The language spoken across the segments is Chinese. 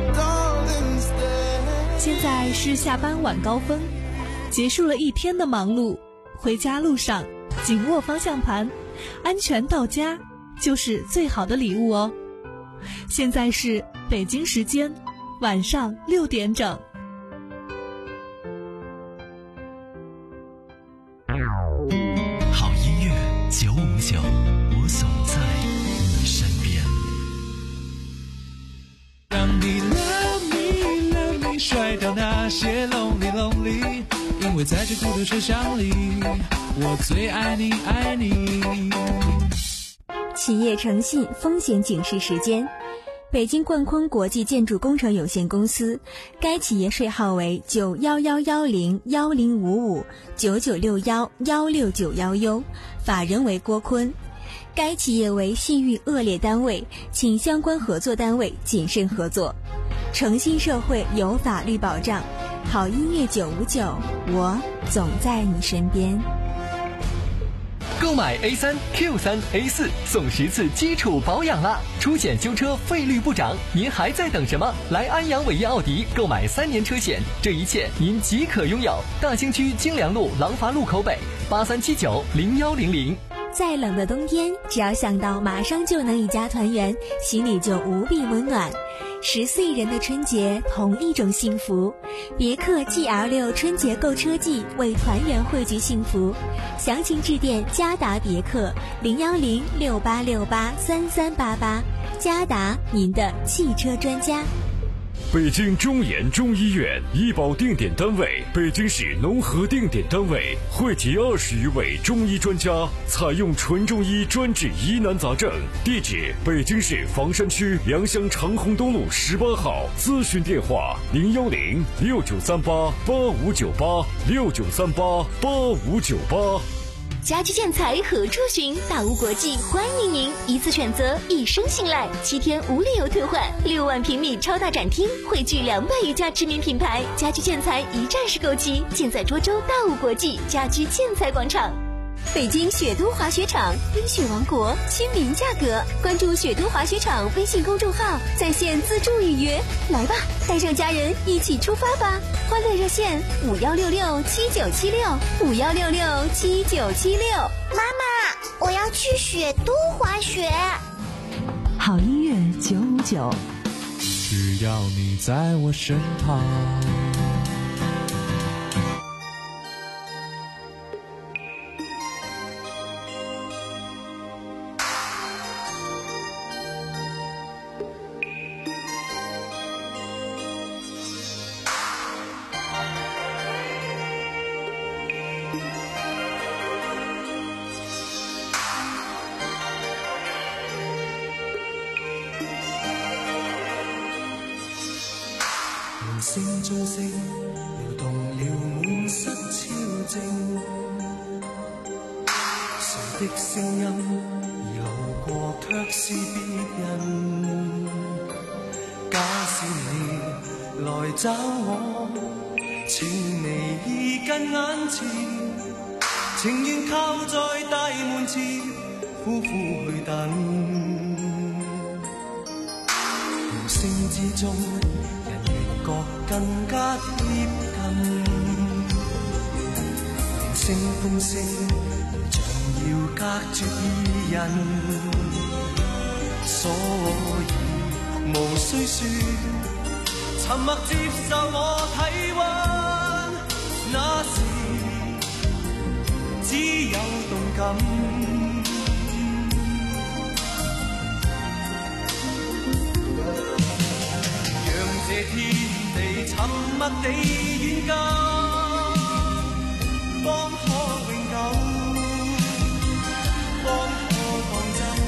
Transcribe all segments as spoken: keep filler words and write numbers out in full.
现在是下班晚高峰，结束了一天的忙碌，回家路上紧握方向盘，安全到家就是最好的礼物哦。现在是北京时间晚上六点整。 好音乐九五九，我总在你身边。 让你 love me love me， 甩掉那些 lonely lonely， 因为在这孤独车厢里，我最爱你爱你。 企业诚信风险警示时间。北京冠坤国际建筑工程有限公司，该企业税号为九幺幺幺零幺零五五九九六幺幺六九幺 U， 法人为郭坤。该企业为信誉恶劣单位，请相关合作单位谨慎合作。诚信社会有法律保障，好音乐九五九，我总在你身边。 购买 A 三 Q 三 A 四送十次基础保养啦！出险修车费率不涨，您还在等什么？来安阳伟业奥迪购买三年车险，这一切您即可拥有。大兴区京良路廊坊路口北八三七九零幺零零。 再冷的冬天，只要想到马上就能一家团圆，心里就无比温暖。十四亿人的春节，同一种幸福。别克 G L 六 春节购车季，为团圆汇聚幸福。详情致电嘉达别克零幺零六八六八三三八八。嘉达，您的汽车专家。 北京中研中医院医保定点单位，北京市农合定点单位，汇集二十余位中医专家，采用纯中医专治疑难杂症。地址：北京市房山区良乡长虹东路十八号。咨询电话：零幺零六九三八八五九八六九三八八五九八。 家居建材何处寻？大屋国际欢迎您，一次选择，一生信赖，七天无理由退换，六万平米超大展厅，汇聚两百余家知名品牌，家居建材一站式购齐，尽在涿州大屋国际家居建材广场。北京雪都滑雪场，冰雪王国，亲民价格。关注雪都滑雪场微信公众号，在线自助预约。来吧，带上家人一起出发吧！欢乐热线五幺六六七九七六五幺六六七九七六。 妈妈，我要去雪都滑雪。 好音乐九五九， 只要你在我身旁。 聲中聲搖動了滿室超靜，誰的聲音已路過卻是別人。假使你來找我，情離已近眼前，情願靠在大門前苦苦去等。無聲之中覺更加貼近，鈴聲風聲像要隔絕二人，所以無需說，沉默接受我體溫，那時只有動感。讓這天沉默地遠近，方可永久，方可當真。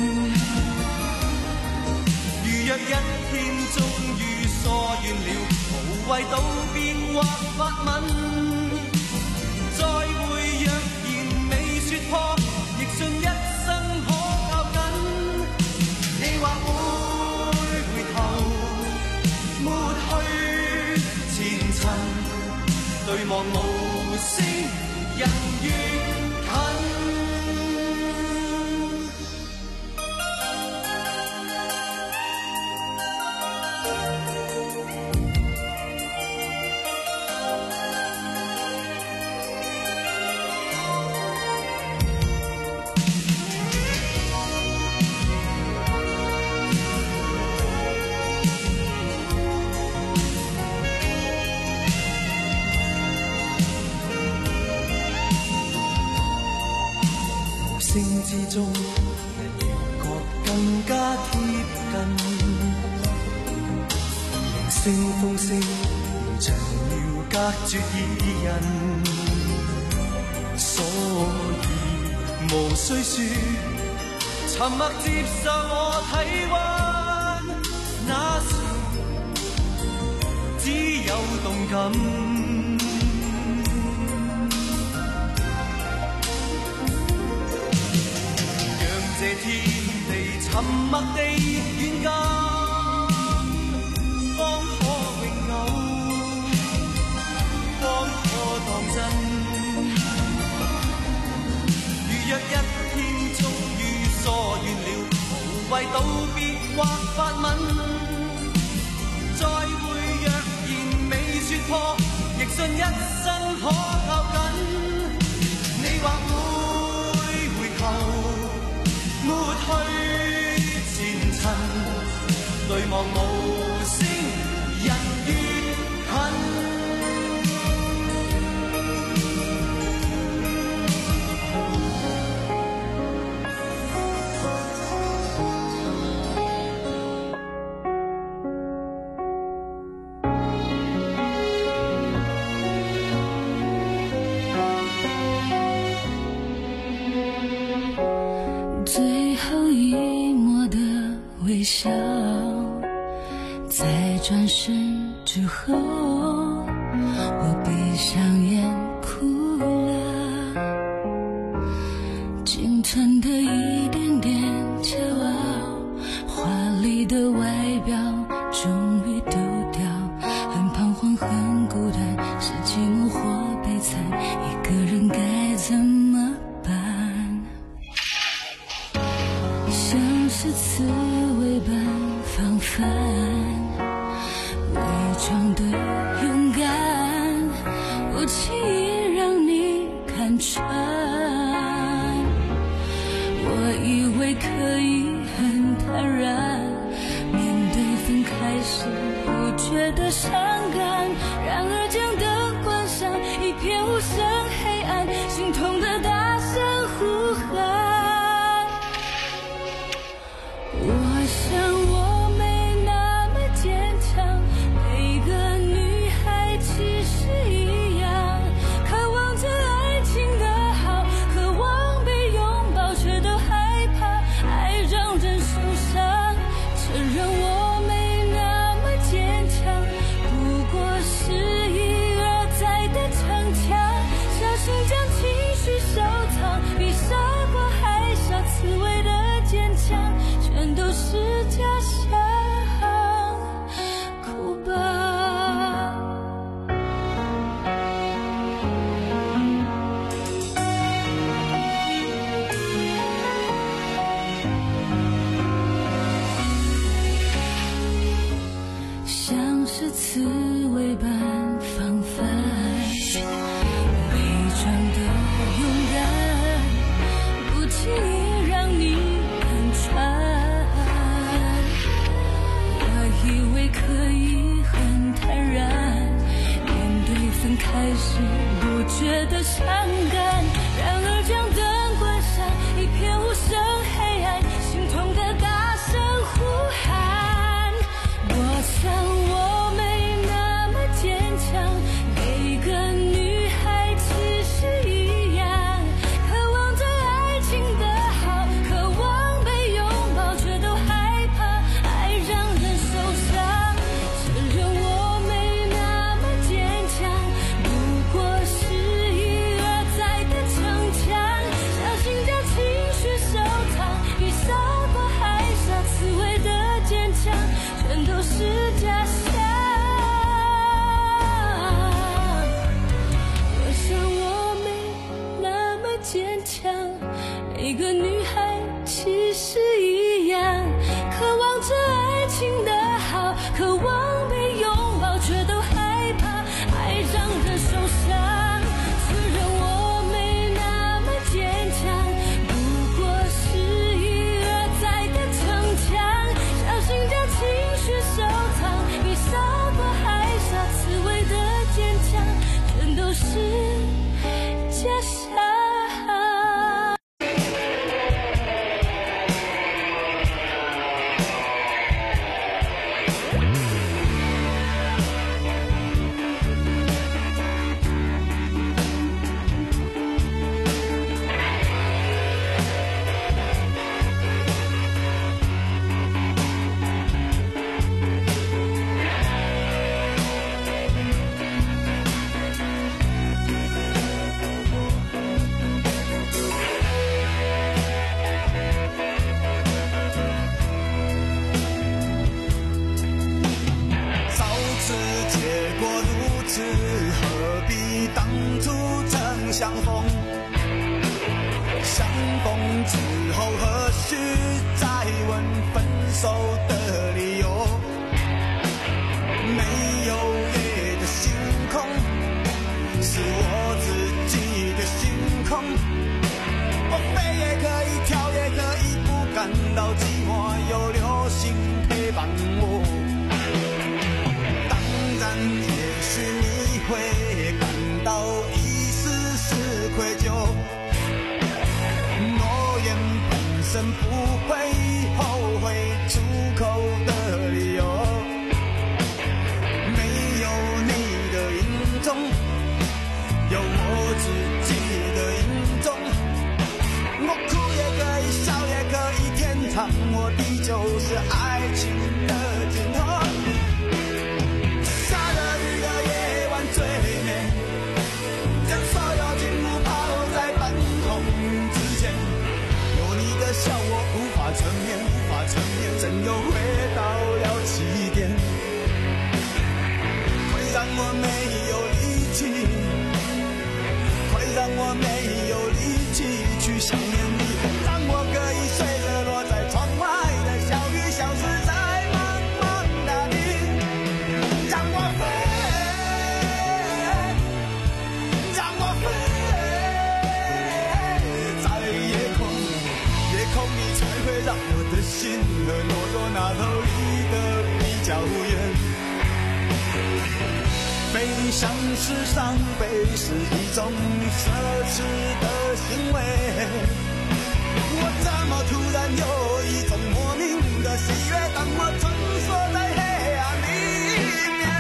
如若一天終於疏遠了，無謂道別或發吻，再會若然未說破，亦信一生可靠緊。你或會回頭抹去前塵，對望無聲，人越近。 之中，人越覺更加貼近，鈴聲風聲如長了隔絕二人，所以無需說，沉默接受我體溫，那時只有動感。這天地沉默地遠近，方可永久，方可當真。如若一天終於疏遠了，無謂道別或發吻，再會若然未說破，亦信一生可靠緊。你或會回頭，抹去前塵，對望無聲，人越近。 微笑，在转身之后，我闭上眼哭了。仅存的一点点骄傲，华丽的外表终于丢掉，很彷徨很孤单，是寂寞或悲惨，一个人该怎么办？像是刺猬般防范，伪装的勇敢，不轻易让你看穿。我以为可以很坦然面对分开时不觉得伤感，然而将灯关上，一片无声黑暗，心痛的大声呼喊。我想我没那么坚强，每个女孩其实一样，渴望着爱情的好，渴望被拥抱，却都害怕爱让人受伤。承认我没那么坚强，不过是一而再的逞强，小心将情绪收藏，比傻瓜还傻，刺猬的坚强全都是假象，哭吧。像是刺猬般防范，伪装的勇敢，不轻易让你看穿。以为可以很坦然面对分开时不觉得伤感，然而将灯关上，一片无声黑暗，心痛的大声呼喊。我想我没那么坚强，每个女孩其实一样，渴望着爱情的好，渴望被拥抱，却都害怕爱让人受伤。承认我没那么坚强，不过是一而再的果如此，何必当初曾相逢？相逢之后，何须再问分手的理由？没有夜的星空，是我自己的星空。我飞也可以，跳也可以，不感到寂寞，有流星陪伴我。当然，也许你会感到一丝丝愧疚。诺言本身不会后悔出口的理由。没有你的影踪，有我自己的影踪。我哭也可以，笑也可以，天长我的就是爱情的尽头。下着雨的夜晚最美，将所有景物抛在半空之间。有你的笑我无法成眠，无法成眠，真又回到了起点。会让我没有力气，会让我没有力气去想念你，让我可以随着落在窗外的小雨消失在茫茫大地。让我飞，让我飞，在夜空，夜空里才会让我的心和懦弱那头离得比较远。悲伤是伤悲，是一种奢侈的行为。我怎么突然有一种莫名的喜悦，当我穿梭在黑暗里面。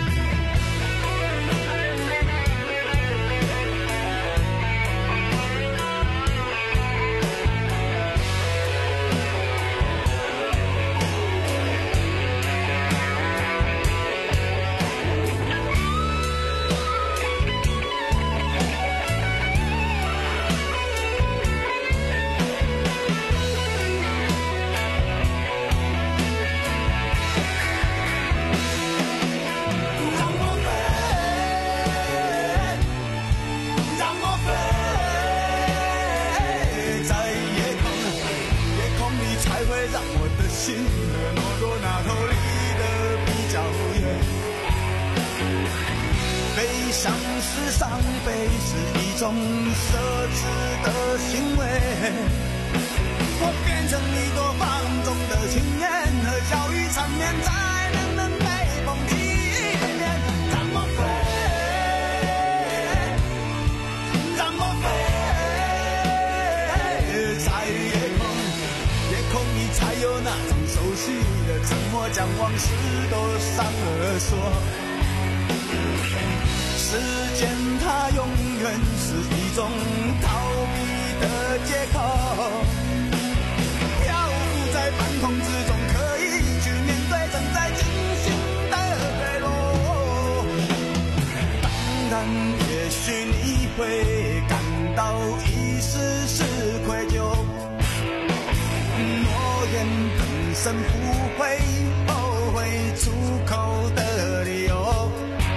心和懦弱那头离得比较远。悲伤是伤悲，是一种奢侈的行为。我变成一朵放纵的青烟，和小雨缠绵在冷冷北风里面。让我飞，让我飞，在夜空，夜空里才有那种熟悉的沉默，将往事都上了锁。时间它永远是一种逃避的借口，漂浮在半空之中，可以去面对正在进行的坠落。当然，也许你会感到一丝丝愧疚，诺言本身不会后悔出口的理由。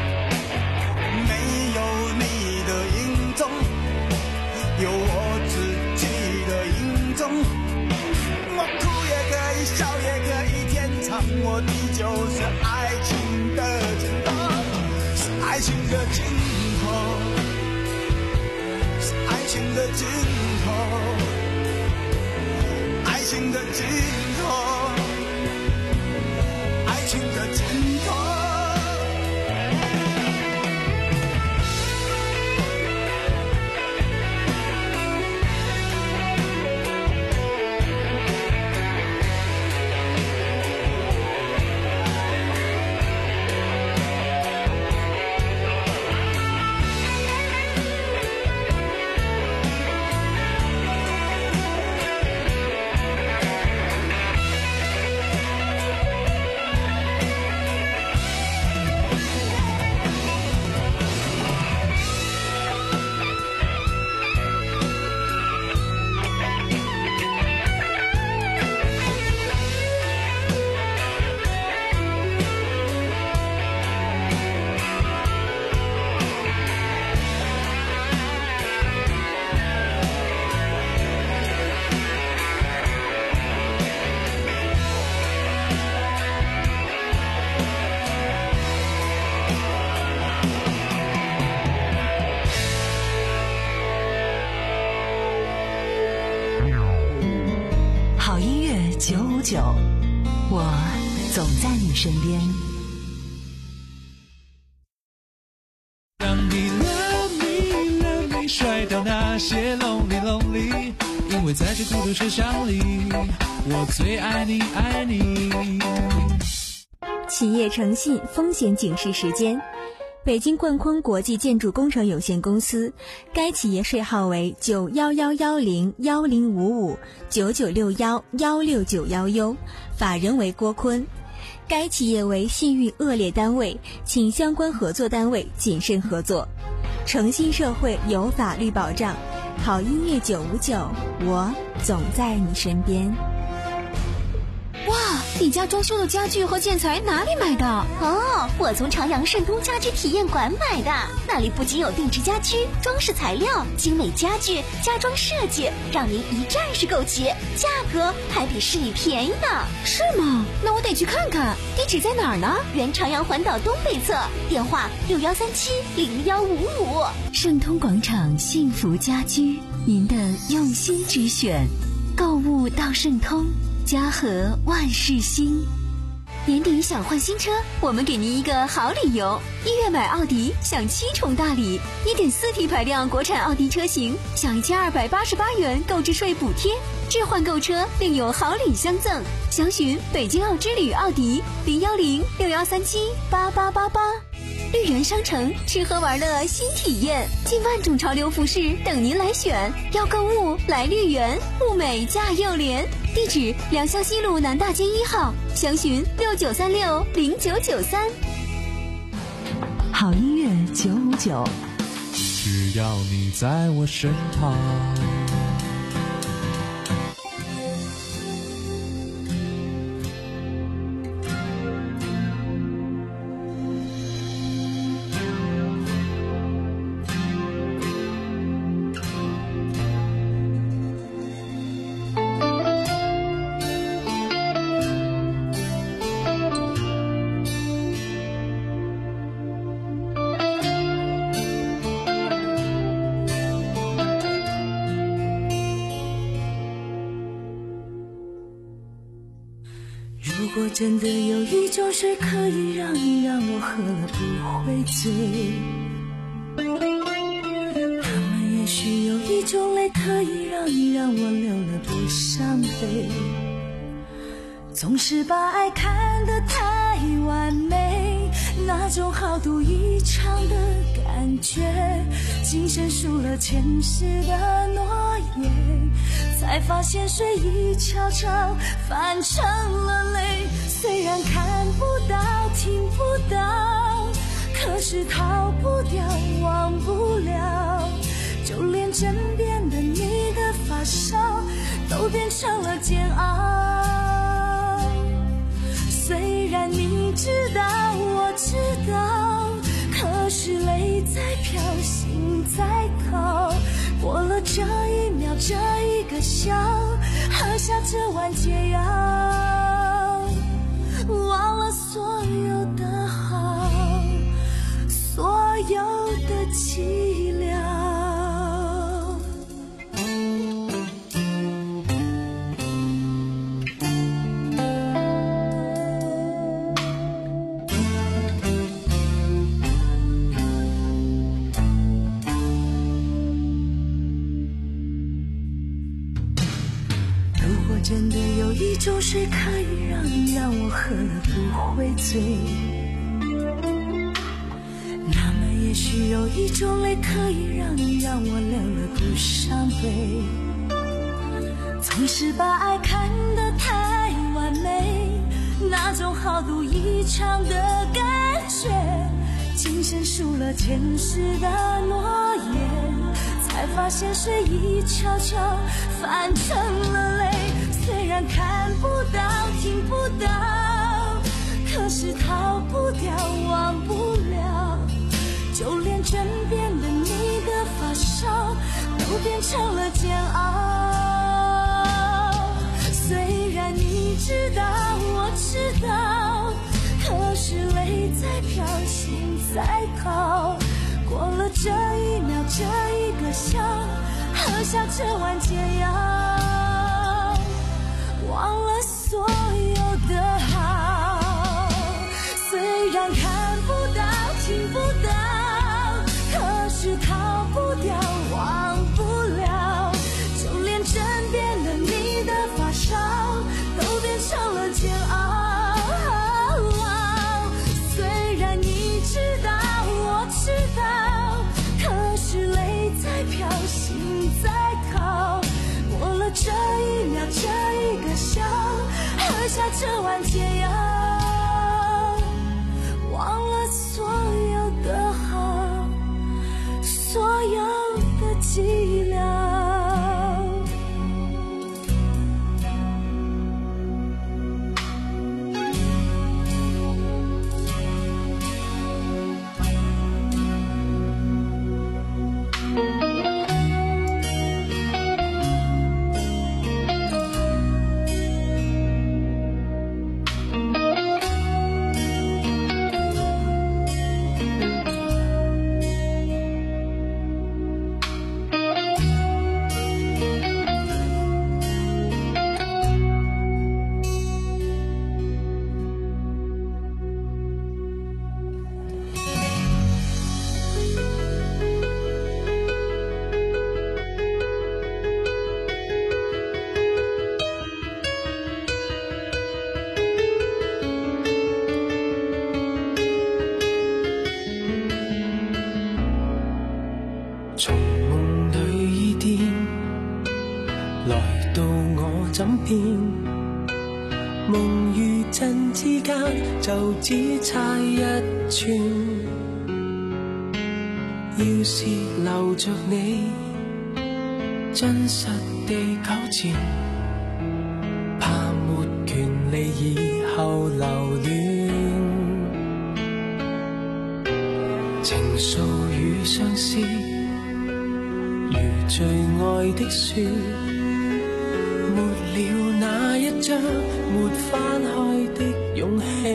有我自己的影踪，我哭也可以，笑也可以，天长我的就是爱情的尽头，是爱情的尽头，是爱情的尽头，爱情的尽头，爱情的尽头。 九，我总在你身边。 让你 love me love me 甩掉那些 lonely lonely， 因为在这孤独车厢里，我最爱你爱你。 企业诚信风险警示时间。北京冠坤国际建筑工程有限公司，该企业税号为九幺幺幺零幺零五五九九六幺幺六九幺 U， 法人为郭坤。该企业为信誉恶劣单位，请相关合作单位谨慎合作。诚信社会有法律保障，好音乐九五九，我总在你身边。 哇，你家装修的家具和建材哪里买的？哦，我从朝阳盛通家居体验馆买的。那里不仅有定制家居、装饰材料、精美家具、家装设计，让您一站式购齐，价格还比市里便宜呢。是吗？那我得去看看。地址在哪儿呢？原朝阳环岛东北侧，电话六幺三七零幺五五。 盛通广场幸福家居，您的用心之选，购物到盛通。家和万事兴。 年底想换新车，我们给您一个好理由。一月买奥迪享七重大礼， 一点四 T 排量国产奥迪车型享一千二百八十八元购置税补贴，置换购车另有好礼相赠。详询北京奥之旅奥迪零幺零六幺三七八八八八。绿园商城，吃喝玩乐新体验，近万种潮流服饰等您来选。要购物来绿园，物美价又廉。地址：良乡西路南大街一号，详询六九三六零九九三。 好音乐九五九， 只要你在我身旁。 如果真的有一种水可以让你让我喝了不会醉，那么也许有一种泪可以让你让我流了不伤悲。总是把爱看得太完美，那种豪赌一场的感觉，今生输了前世的诺言，才发现水已悄悄泛成了泪。虽然看不到听不到，可是逃不掉忘不了，就连枕边的你的发梢都变成了煎熬。虽然你知道我知道，可是泪在飘心在逃，过了这一秒这一个笑，喝下这碗解药，忘了所有的好，所有的凄凉。真的有一种水可以让你让我喝了不会醉，那么也许有一种泪可以让你让我流了不伤悲。总是把爱看得太完美，那种豪赌一场的感觉，今生输了前世的诺言，才发现水已悄悄泛成了泪。虽然看不到听不到，可是逃不掉忘不了，就连枕边的你的发梢都变成了煎熬。虽然你知道我知道，可是泪在飘心在逃，过了这一秒这一个笑，喝下这碗解药，忘了所有的好。虽然看不到听不到，可是逃不掉忘不了，就连枕边的你的发梢都变成了煎熬。虽然你知道我知道，可是泪在飘心在逃，过了这一秒这一个笑，喝下这碗解药，忘了所有的好，所有的寂寥。 從夢裏已癲，來到我枕邊，夢與真之間就只差一寸。要是留着你，真實地糾纏，怕沒權利以後留戀。情愫與相思，如最愛的書，沒了那一張沒翻開的勇氣。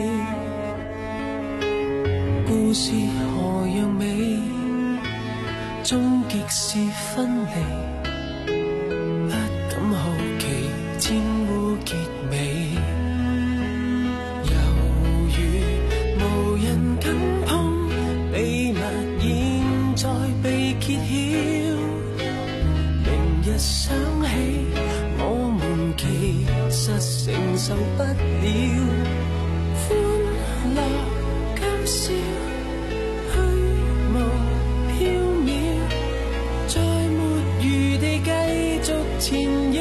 故事何樣美，終極是分離。不敢好奇沾污結尾，猶如無人敢碰，秘密現在被揭曉。明日想起，我們其實承受不了。歡樂今宵，虛無縹緲，再沒餘地繼續纏繞。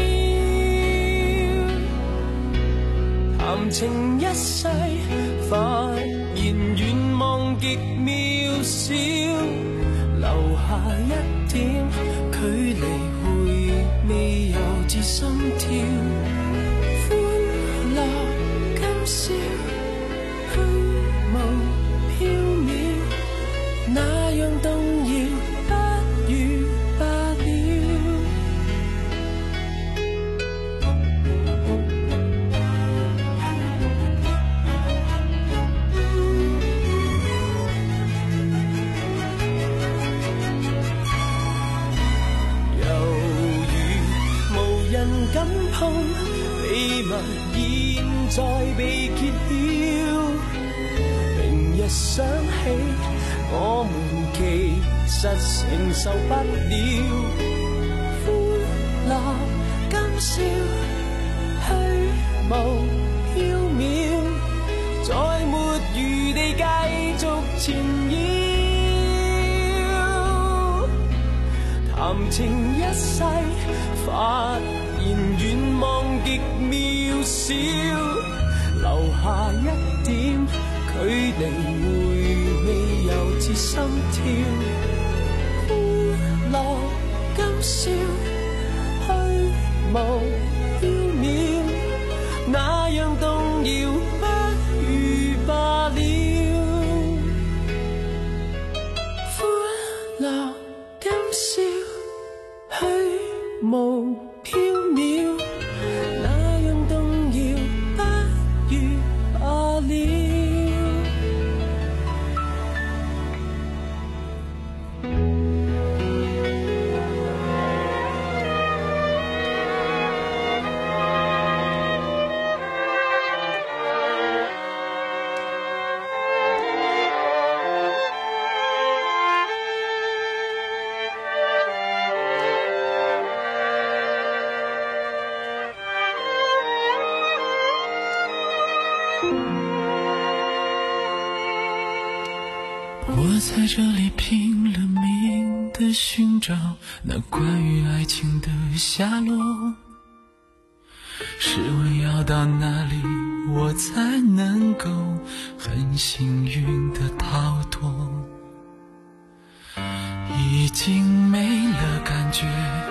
談情一世，發現願望極渺小，留下一點距離，回味猶自心跳。歡樂今宵，虛無縹緲，那樣動搖，不如罷了。敢碰，秘密現在被揭曉。明日想起，我們其實承受不了。歡樂今宵，虛無縹緲，再沒餘地繼續纏繞。談情一世，發現願望極渺小，留下一點距離，回味猶自心跳。歡樂今宵，虛無縹緲，那樣動搖，不如罷了。歡樂今宵，虛無縹緲，那樣動搖，不如罷了。 我在这里拼了命的寻找那关于爱情的下落，试问要到哪里我才能够很幸运的逃脱？已经没了感觉，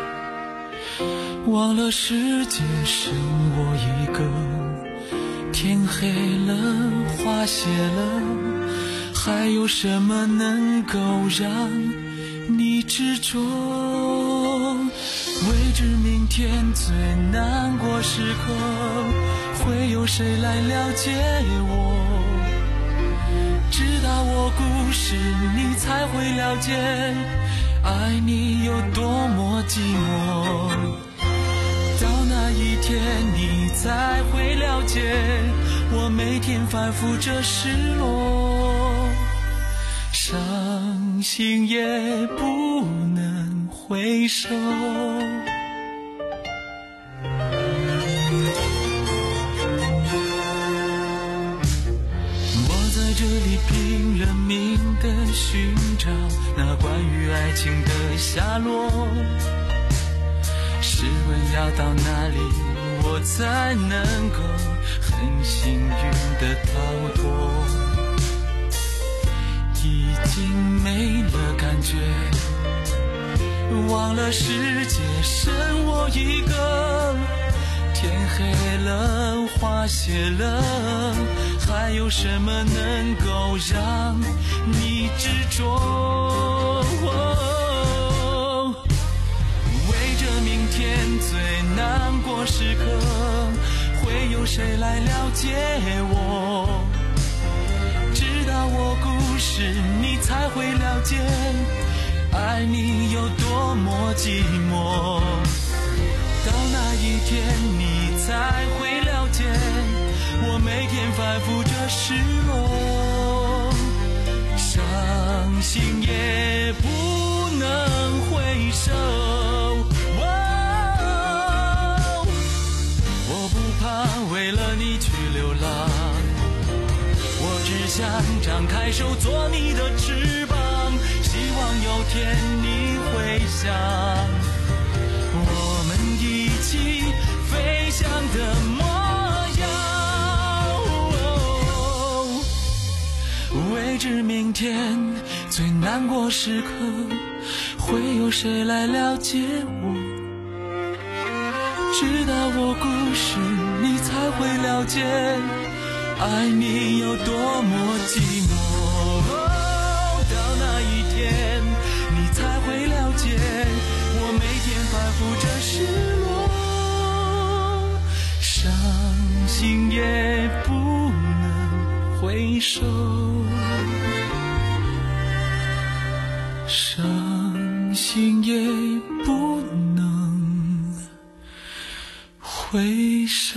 忘了世界剩我一个，天黑了，花谢了，还有什么能够让你执着？未知明天最难过时刻，会有谁来了解我？直到我故事你才会了解，爱你有多么寂寞。到那一天你才会了解，我每天反复着失落，伤心也不能回首。这里拼了命的寻找那关于爱情的下落，试问要到哪里我才能够很幸运的逃脱？已经没了感觉，忘了世界剩我一个，天黑了，花谢了，还有什么能够让你执着？哦，为着明天最难过时刻，会有谁来了解我？直到我故事你才会了解，爱你有多么寂寞。到那一天你才会了解，我每天反复着失落，伤心也不能回首。哦，我不怕为了你去流浪，我只想张开手做你的翅膀，希望有天你会想我们一起飞翔的模样。哦，未知明天最难过时刻，会有谁来了解我？直到我故事你才会了解，爱你有多么寂寞。哦，到那一天你才会了解，我每天反复着失落，伤心也不能回首，伤心也不能回首。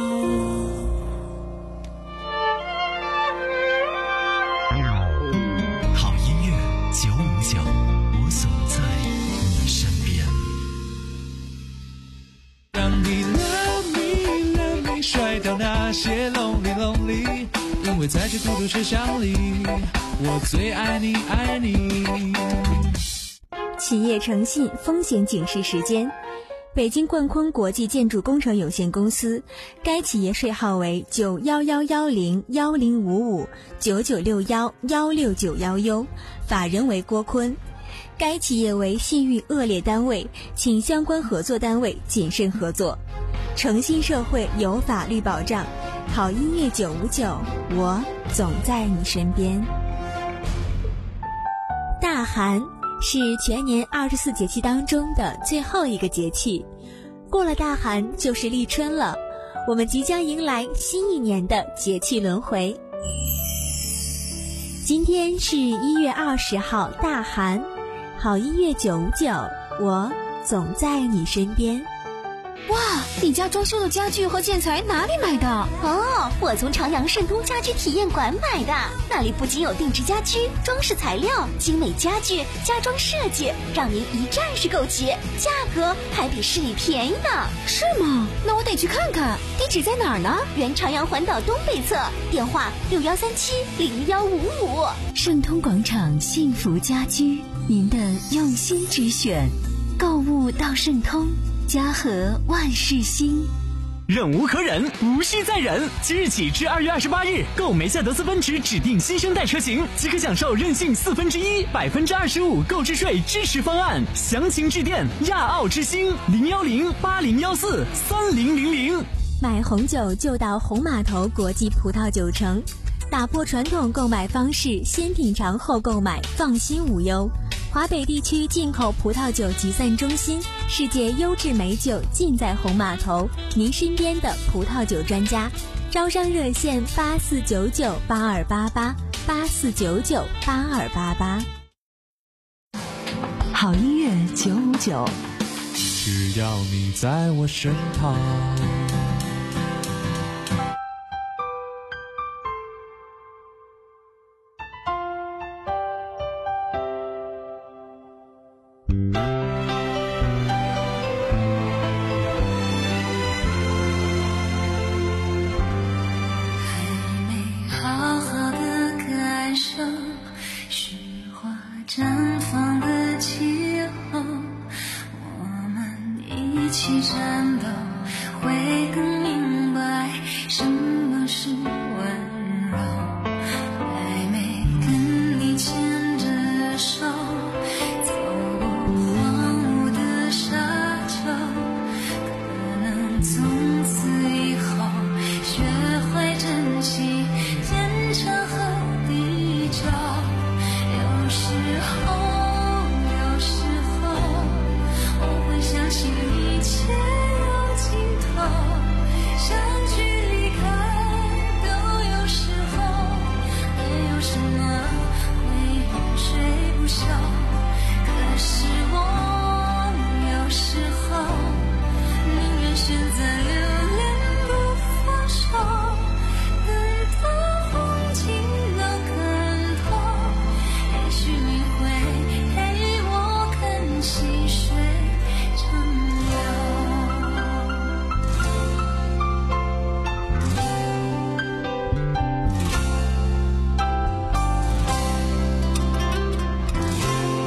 好音乐九五九，我总在你身边。 让你 love me love me 甩掉那些 lonely lonely， 因为在这孤独车厢里，我最爱你爱你。 企业诚信风险警示时间。北京冠坤国际建筑工程有限公司，该企业税号为九幺幺幺零幺零五五九九六幺幺六九幺 U， 法人为郭坤。该企业为信誉恶劣单位，请相关合作单位谨慎合作。诚信社会有法律保障，好音乐九五九，我总在你身边。大寒是全年二十四节气当中的最后一个节气，过了大寒就是立春了，我们即将迎来新一年的节气轮回。今天是一月二十号大寒，好音乐九五九，我总在你身边。 哇，你家装修的家具和建材哪里买的？ 哦，我从朝阳盛通家居体验馆买的，那里不仅有定制家居、装饰材料、精美家具、家装设计，让您一站式购齐，价格还比市里便宜呢。 是吗？那我得去看看。地址在哪儿呢？ 原朝阳环岛东北侧，电话六幺三七零幺五五。 盛通广场幸福家居，您的用心之选，购物到盛通，家和万事兴。 忍无可忍，无需再忍。即日起至二月二十八日，购梅赛德斯奔驰指定新生代车型，即可享受任性四分之一、百分之二十五购置税支持方案。详情致电亚奥之星零幺零八零幺四三零零零。 买红酒就到红码头国际葡萄酒城，打破传统购买方式，先品尝后购买，放心无忧。华北地区进口葡萄酒集散中心，世界优质美酒尽在红码头，您身边的葡萄酒专家。招商热线八四九九八二八八八四九九八二八八。 好音乐九五九， 只要你在我身旁。 绽放的气候，我们一起战斗，会更明白什么是温柔。还没跟你牵着手，走过荒芜的沙丘，可能从此以后学会珍惜天长和地久。有时候，有时候，我会相信一切有尽头，相聚离开都有时候，没有什么会永垂不朽。可是我有时候宁愿选择留恋不放手，等到红尽了看透。也许你会陪我看细水长流。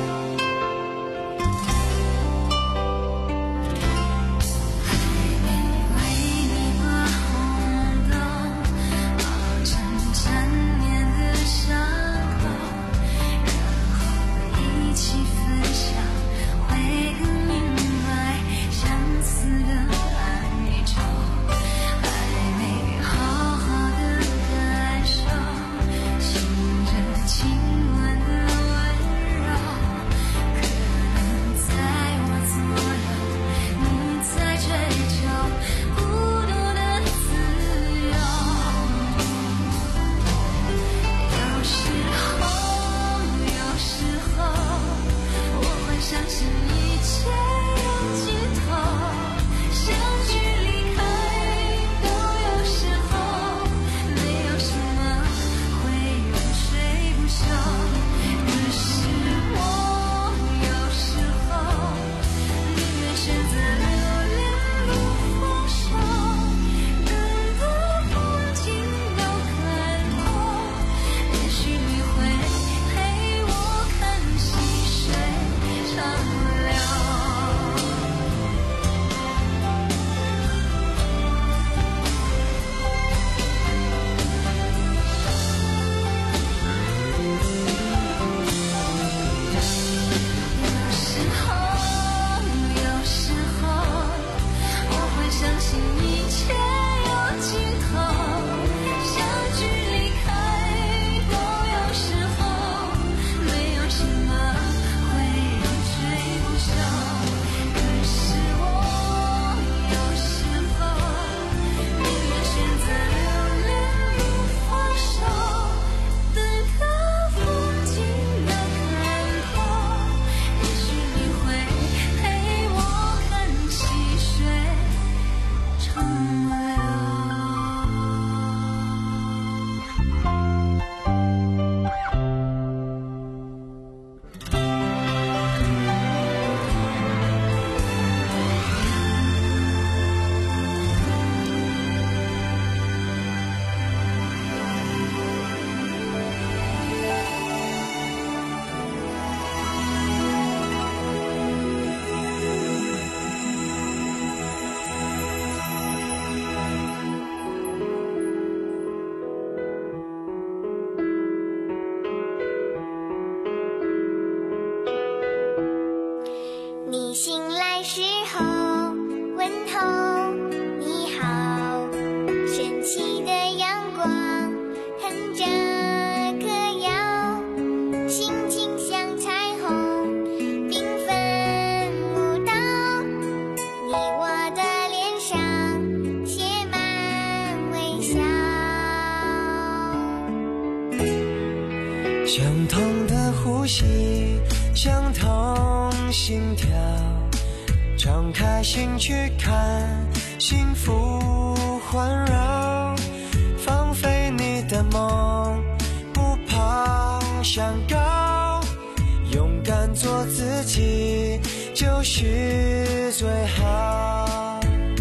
相同的呼吸，相同心跳，敞开心去看，幸福环绕，放飞你的梦，不怕想高，勇敢做自己就是最好。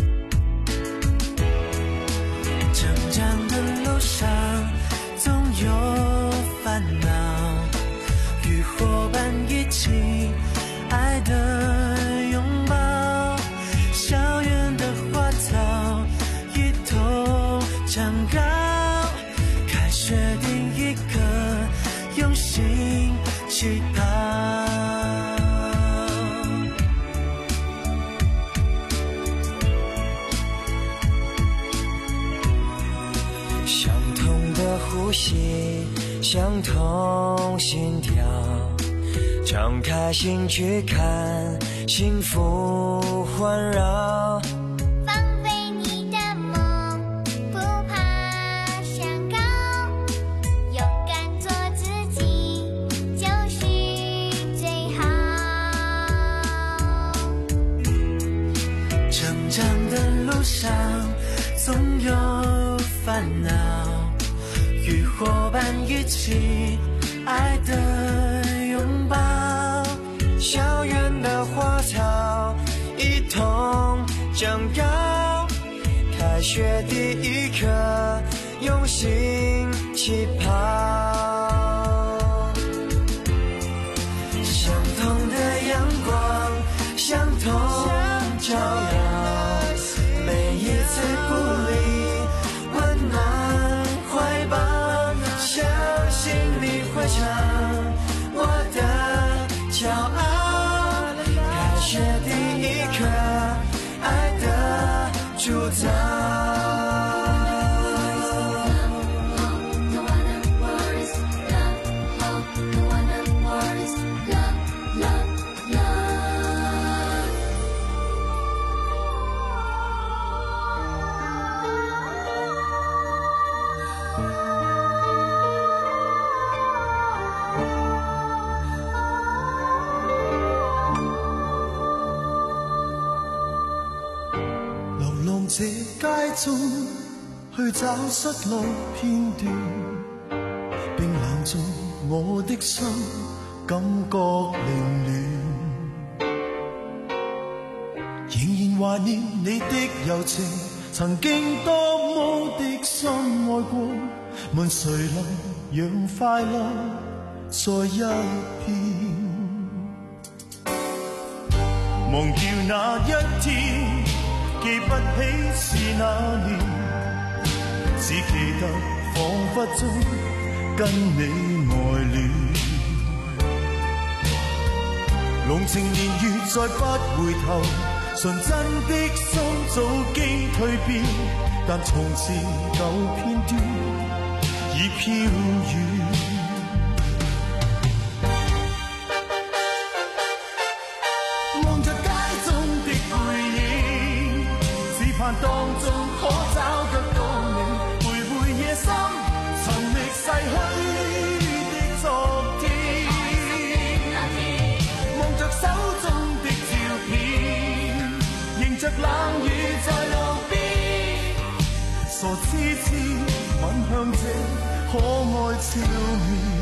成长的路上总有烦恼，与伙伴一起爱的拥抱，校园的花草一同长高，开学第一课用心去跑。相同的呼吸，相同心跳，敞开心去看，幸福环绕， 放飞你的梦，不怕想高，勇敢做自己就是最好。 成长的路上总有烦恼，与伙伴一起爱的拥抱，校园的花草一同长高，开学第一课用心起跑。相同的阳光，相同照耀，每一次鼓励温暖怀抱，相信你会唱我的骄傲，开学第一课爱的铸造。 这街中去找失落片段，冰冷中我的心感觉凌乱，仍然怀念你的柔情，曾经多么的深爱过，问谁能让快乐再一片，忘掉那一天，記不起是那年，只記得彷彿中跟你愛戀，濃情年月再不回頭，純真的心早經蛻變，但從前舊片段已飄遠。當中可找得到你，徘徊夜深，尋覓逝去的昨天，望着手中的照片，迎着冷雨在路邊，傻痴痴吻向這可愛笑面。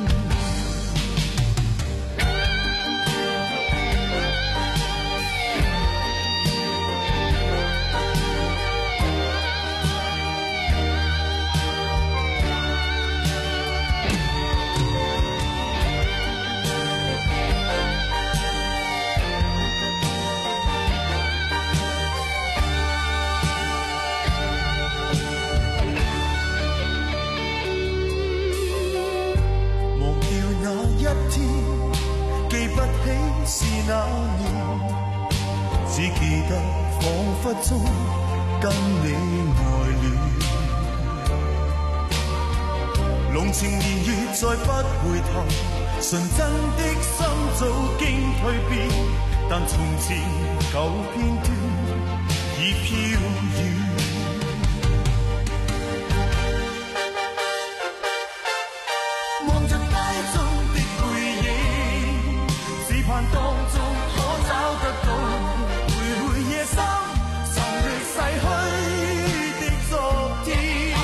是那年，只記得彷彿中跟你愛戀，濃情年月再不回頭，純真的心早經蛻變，但從前舊片段已飄遠。望着街盼當中可找得到你，回回夜深尋覓逝去的昨天，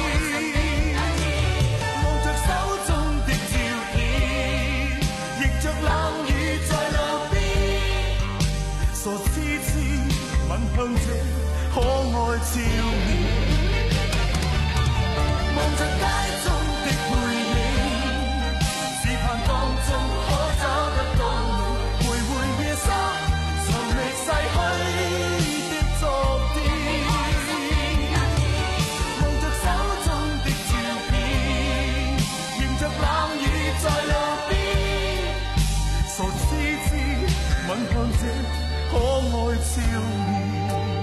望着手中的照片，迎着冷雨在路邊，傻痴痴吻向這可愛笑臉，望着街中的背影，只盼當中可找得到你，回回夜深尋覓逝去的昨天，望着手中的照片，迎着冷雨在路邊，傻痴痴吻向這可愛笑臉。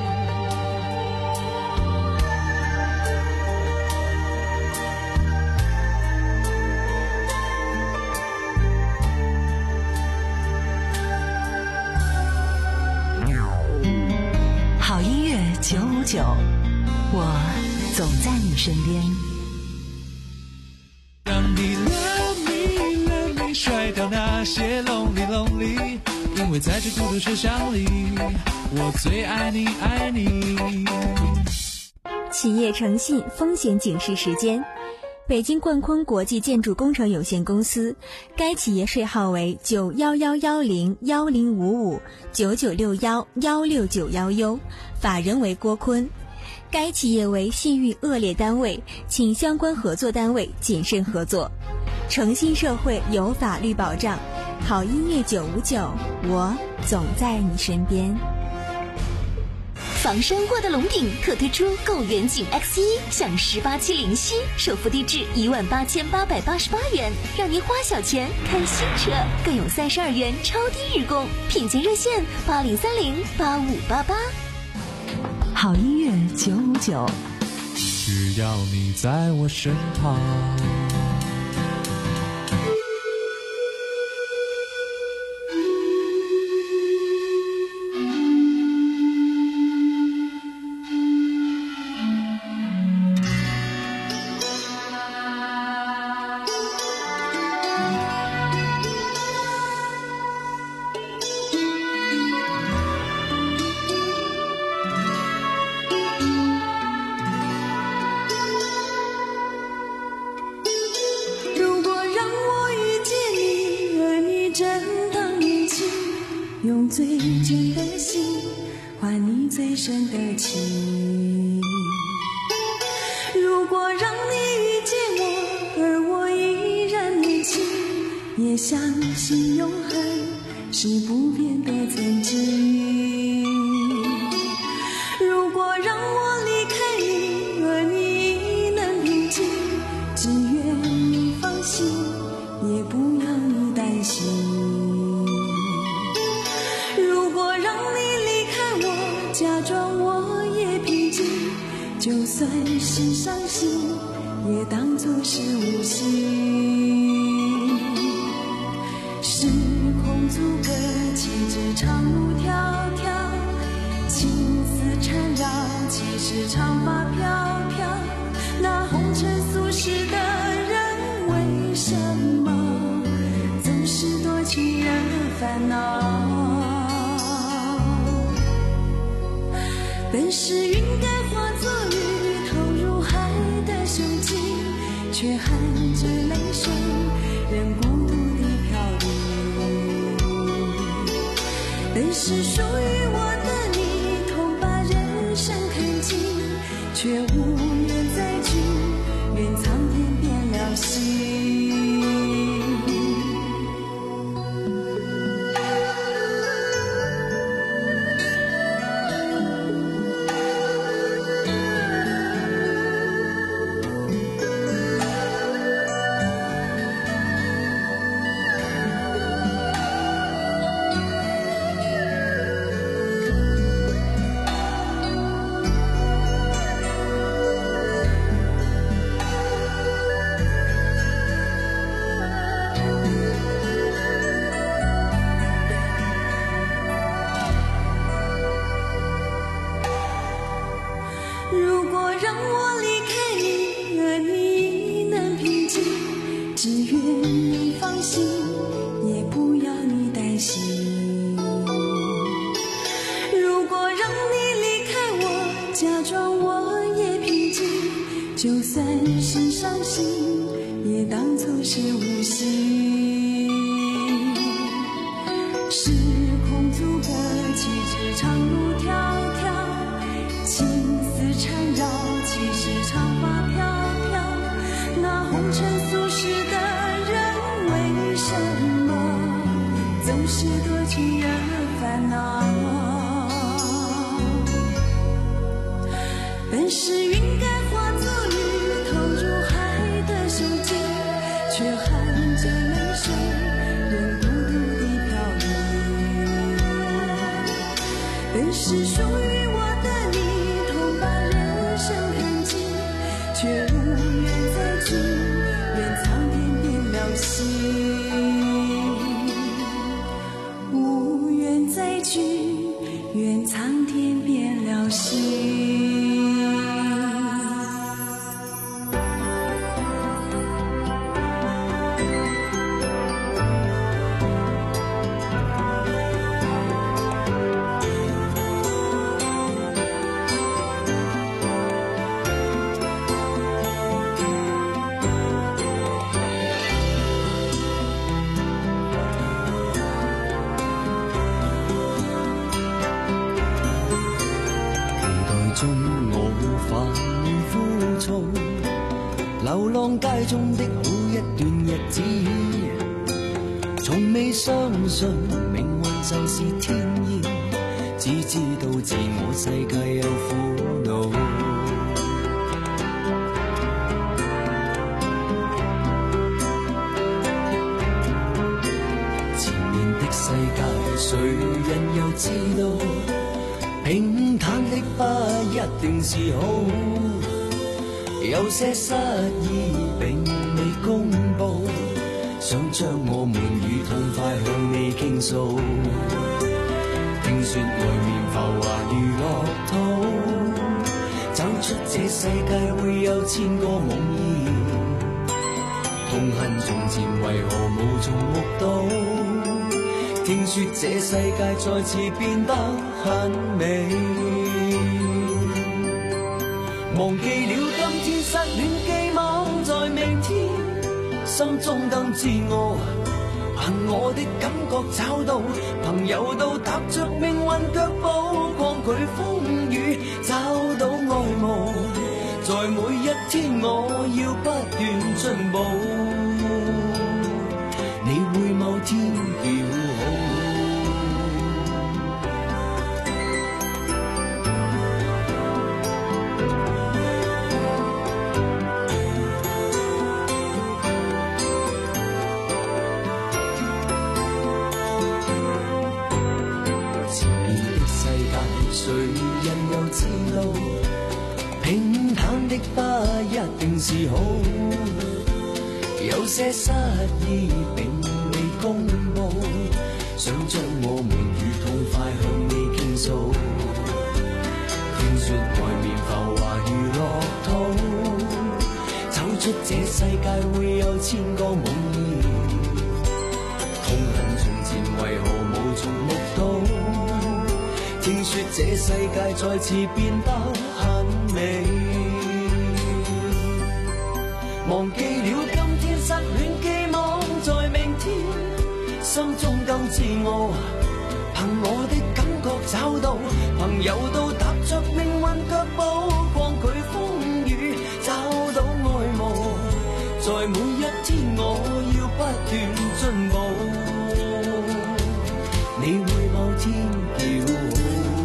好音乐九五九，我总在你身边。 让你 love me love me 甩掉那些 lonely lonely， 因为在这孤独车厢里，我最爱你爱你。 企业诚信风险警示时间。北京冠坤国际建筑工程有限公司，该企业税号为九幺幺幺零幺零五五九九六幺幺六九幺 U， 法人为郭坤。该企业为信誉恶劣单位，请相关合作单位谨慎合作。诚信社会有法律保障，好音乐九五九，我总在你身边。 房山沃德龙鼎特推出购远景 X 一 享十八期零息，首付低至一万八千八百八十八元，让您花小钱看新车，更有三十二元超低日供，品鉴热线八零三零八五八八。 好音乐九五九， 需要你在我身旁。 用最真的心换你最深的情。如果让你遇见我，而我依然年轻，也相信永恒是不变的曾经。如果让我离开你，而你能平静，只愿你放心，也不要你担心。如果让你离开我，假装我也平静，就算是伤心，也当作是无心。时空阻隔，岂止长路迢迢，情丝缠绕，其实长发飘飘。那红尘俗世的人，为什么总是多情人烦恼？本是云该化作雨，投入海的胸襟，却含着泪水，任孤独地飘零。本是属于我的你，痛把人生看尽，却无缘再聚，愿苍天变了心。如果让我离开你，而你能平静，只愿你放心，也不要你担心。 是无息。时空阻隔，岂止长路迢迢，情丝缠绕，岂是长发飘飘。那红尘俗世的人，为什么总是多情人烦恼？本是云该化作雨，投入海的手机，却含着泪水，任孤独地飘零。本是属于我的你，同把人生看尽，却无缘再聚，愿苍天变了心。无缘再聚，愿苍天变了心。 流浪街中的好一段日子，從未相信命運就是天意，只知道自我世界有苦惱。前面的世界誰人又知道，平坦的不一定是好，有些失意並未公佈，想將我們與痛快向你傾訴。聽說外面浮華如樂土，走出這世界會有千個夢兒，痛恨從前為何無從目睹，聽說這世界再次變得很美，忘記了今天失戀寄望在明天，心中更自我，憑我的感覺找到，朋友都踏着命運腳步，抗拒風雨，找到愛慕，在每一天我要不斷進步，你會某天叫好。誰人又知道，平坦的不一定是好，有些失意並未公佈，想將我們與痛快向你傾訴。聽說外面浮華如樂土，走出這世界會有千個夢兒，痛恨從前為何無從目睹，聽說這世界再次變得很美，忘記了今天失戀寄望在明天，心中更自我，憑我的感覺找到，朋友都踏着命運腳步，抗拒風雨，找到愛慕，在每一天我要不斷進步，你會某天叫好。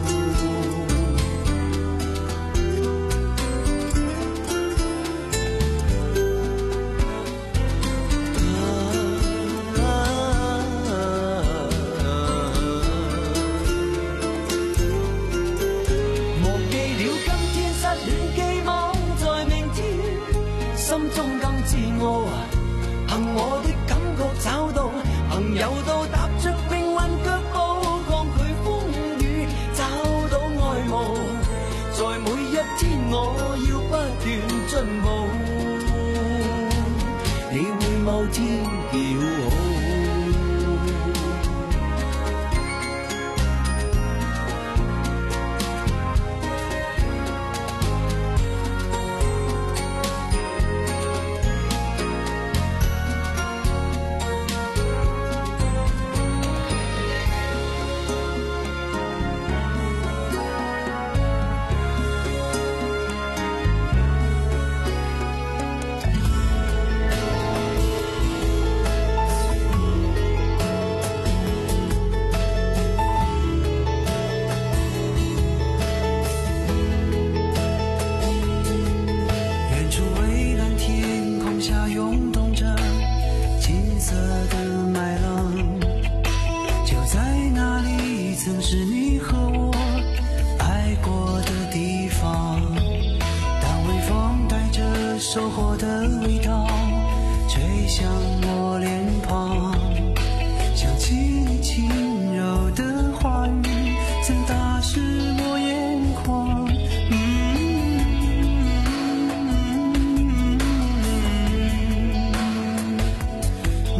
憑我的感覺找到，朋友都踏着命運腳步，抗拒風雨，找到愛慕，在每一天我要不斷進步，你會某天叫好。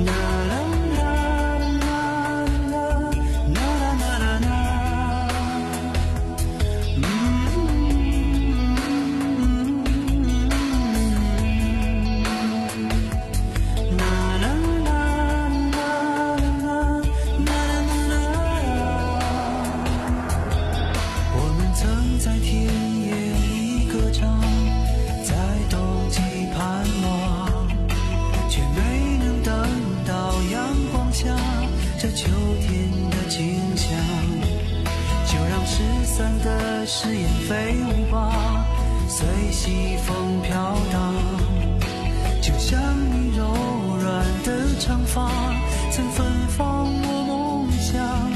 誓言飞舞吧，随西风飘荡，就像你柔软的长发曾芬芳我梦想。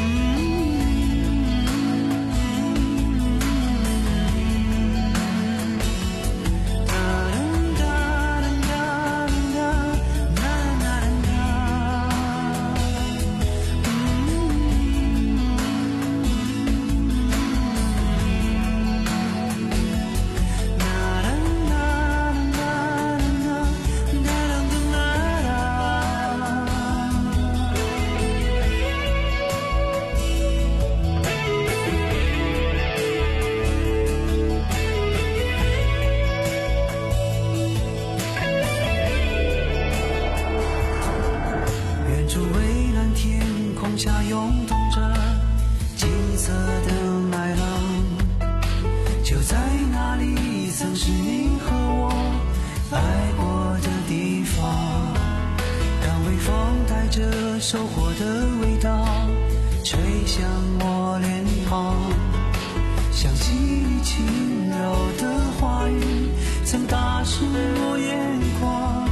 下涌动着金色的麦浪，就在那里曾是你和我爱过的地方。当微风带着收获的味道吹向我脸庞，想起你轻柔的话语曾打湿我眼眶。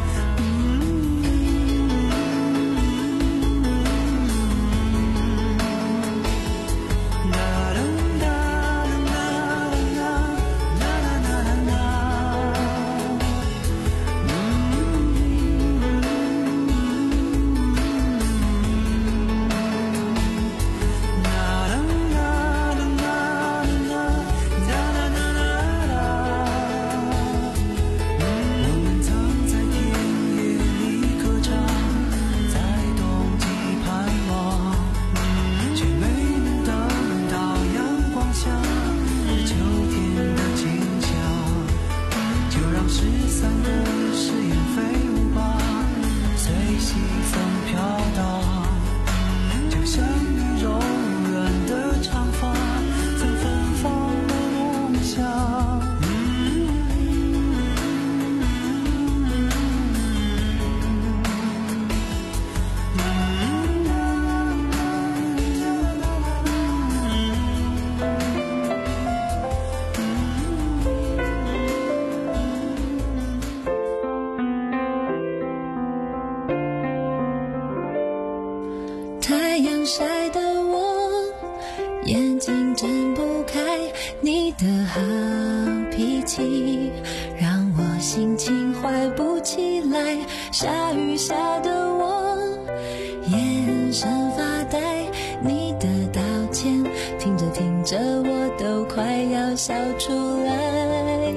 太阳晒得我眼睛睁不开，你的好脾气让我心情坏不起来。下雨下的我眼神发呆，你的道歉听着听着我都快要笑出来。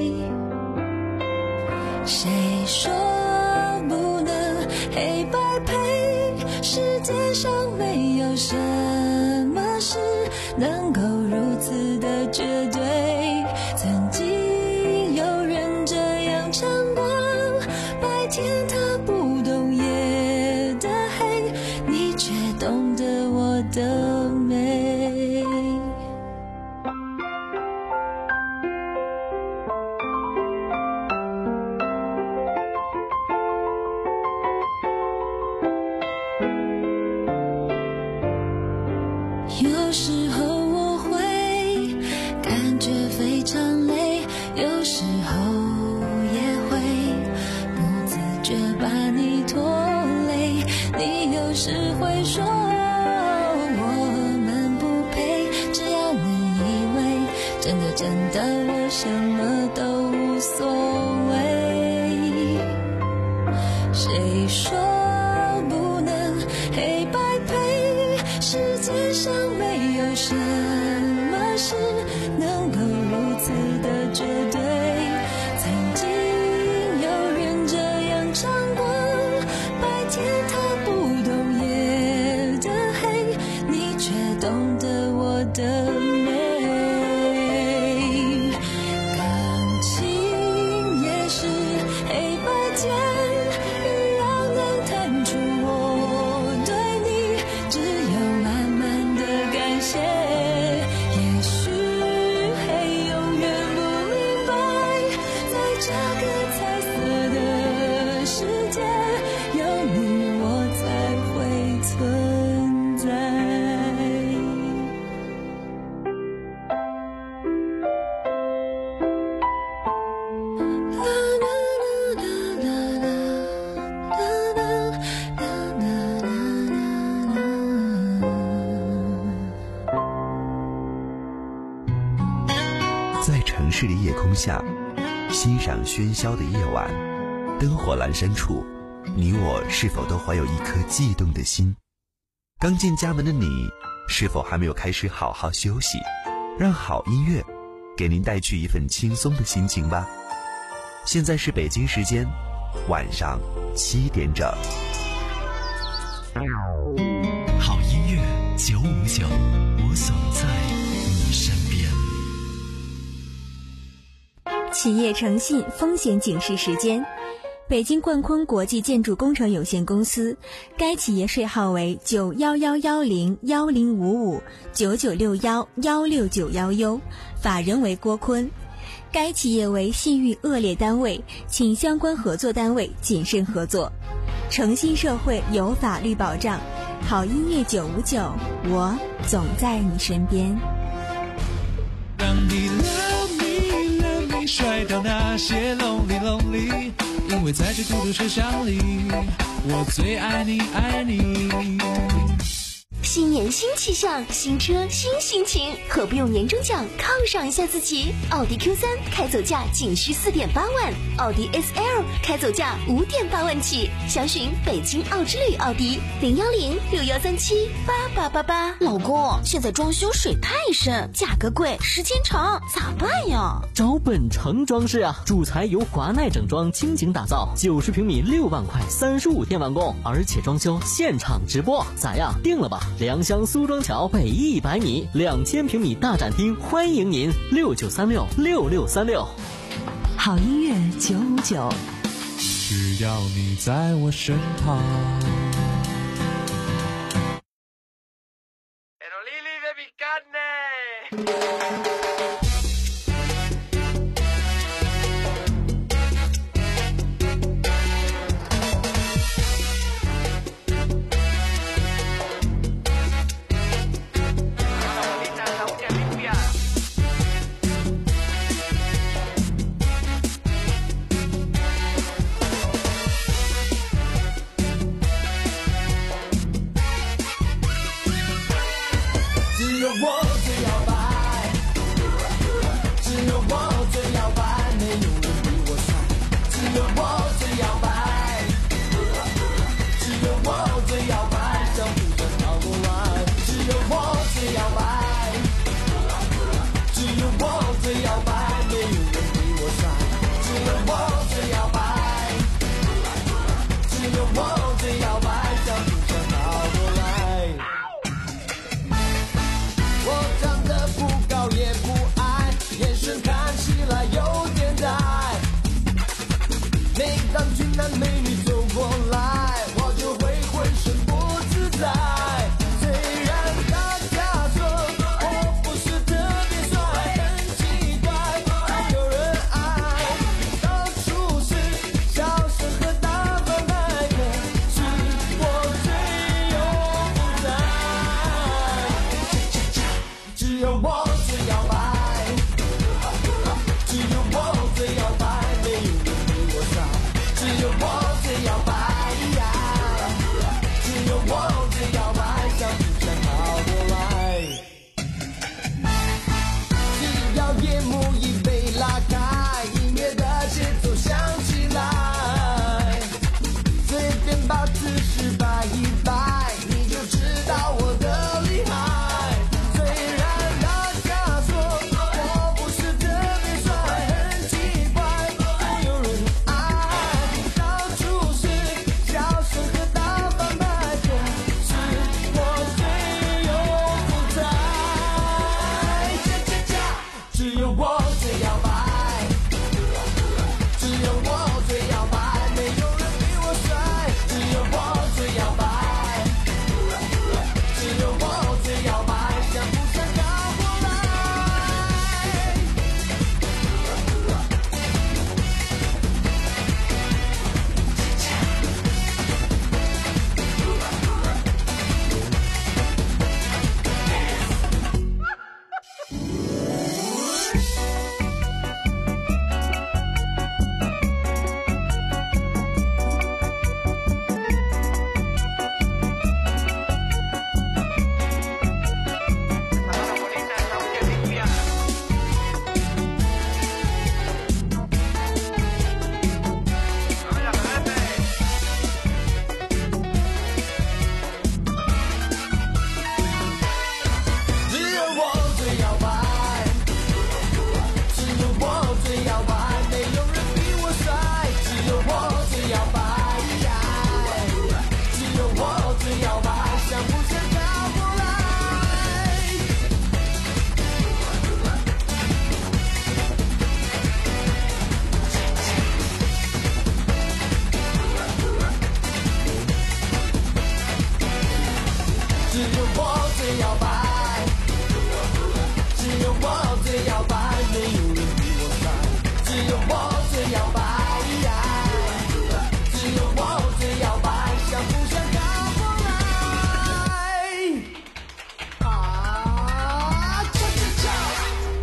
谁说不能黑白配？世界上没有什么事能够如此的绝对。曾经有人这样唱过，白天他不懂夜的黑，你却懂得我的美。有时候我会感觉非常累，有时候也会不自觉把你拖累。你有时会说我们不配，只要你以为真的真的我什么都无所谓。谁说不能黑白配？世界上没有什么事能够如此的绝对。曾经有人这样唱过，白天他市的夜空下，欣赏喧嚣的夜晚，灯火阑珊处，你我是否都怀有一颗悸动的心？刚进家门的你，是否还没有开始好好休息？让好音乐给您带去一份轻松的心情吧。现在是北京时间晚上七点整。 好音乐九五九，我总在你身边。 企业诚信风险警示时间。北京冠坤国际建筑工程有限公司，该企业税号为九幺幺幺零幺零五五九九六幺幺六九幺 U， 法人为郭坤。该企业为信誉恶劣单位，请相关合作单位谨慎合作。诚信社会有法律保障，好音乐九五九，我总在你身边。 让你 love me love me 甩掉那些 lonely lonely， 因为在这孤独车厢里，我最爱你爱你。 新年新气象，新车新心情，何不用年终奖犒赏一下自己？奥迪 Q 三 开走价仅需 四点八万，奥迪 S L 开走价 五点八万起，详询北京奥之旅奥迪零幺零六幺三七八八八八。老公，现在装修水太深，价格贵，时间长，咋办呀？ 找本城装饰啊，主材由华奈整装倾情打造，九十平米六万块，三十五天完工，而且装修现场直播，咋样？定了吧？良乡苏庄桥北一百米，两千平米大展厅，欢迎您六九三六六六三六。 好音乐九五九， 只要你在我身旁。 只有我最摇摆， 最摇摆，只有我最摇摆，没有人比我帅，只有我最摇摆，只有我最摇摆，想不想跟我来？啊，cha cha cha。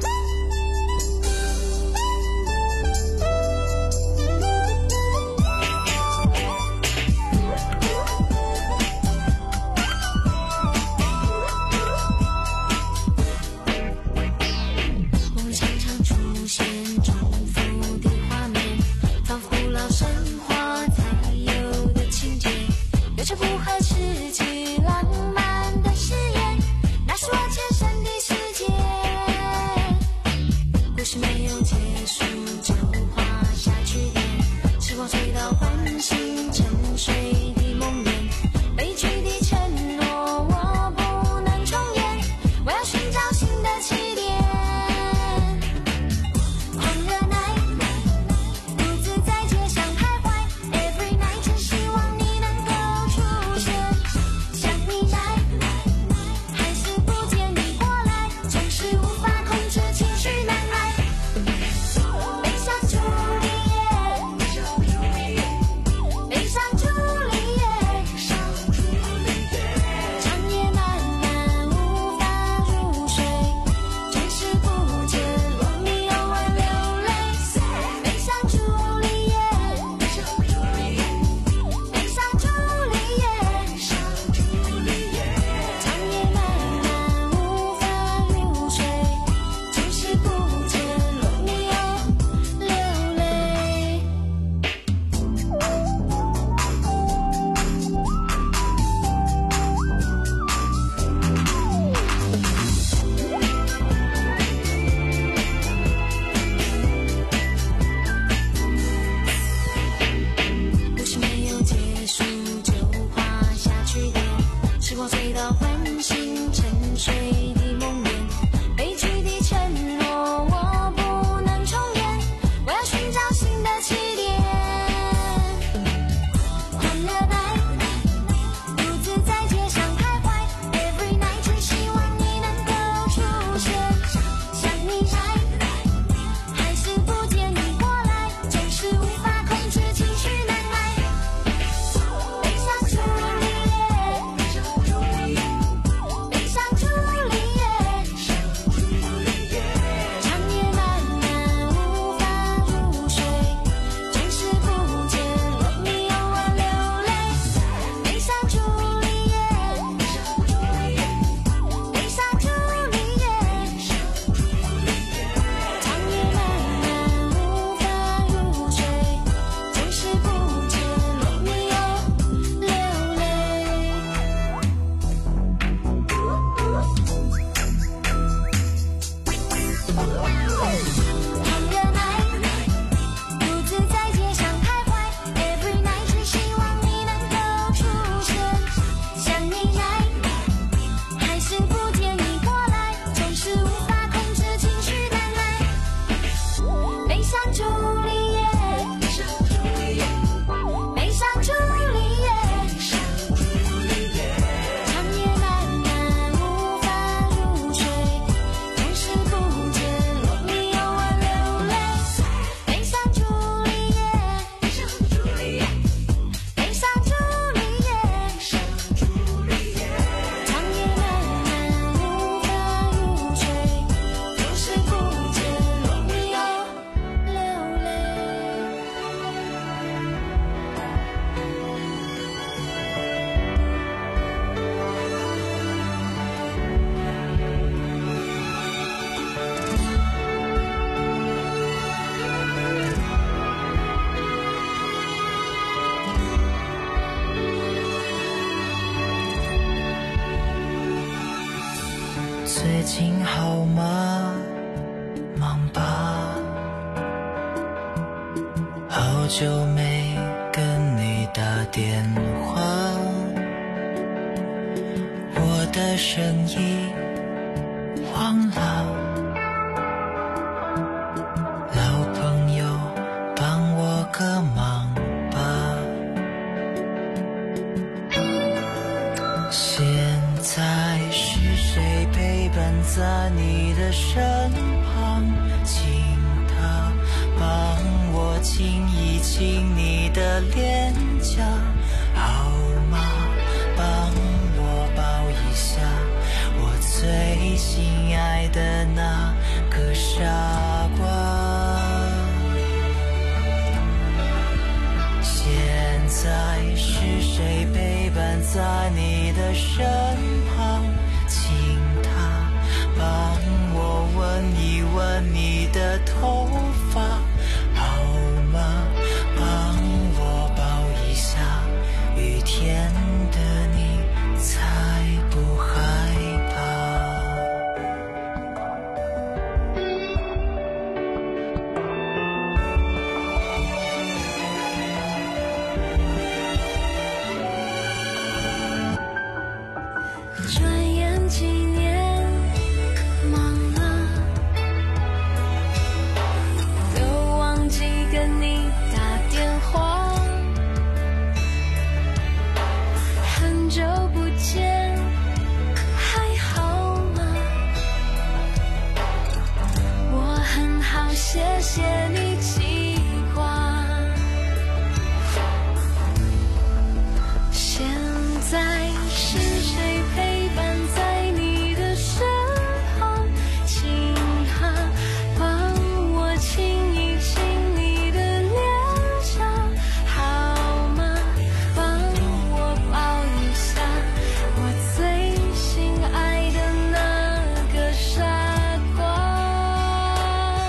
最近好吗？忙吧，好久没跟你打电话，我的生意忘了，老朋友帮我个忙吧，现在是谁陪伴在你的身旁？请他帮我亲一亲你的脸颊，好吗？帮我抱一下我最心爱的那个傻瓜。现在是谁陪伴在你的身旁？请他帮我闻一闻你的头发，好吗？帮我抱一下，雨天的你才不害怕。 转眼几年忙了，都忘记跟你打电话。很久不见，还好吗？我很好，谢谢你记挂。现在是谁陪伴在你的身旁？请他帮我亲一亲你的脸颊，好吗？帮我抱一下我最心爱的那个傻瓜。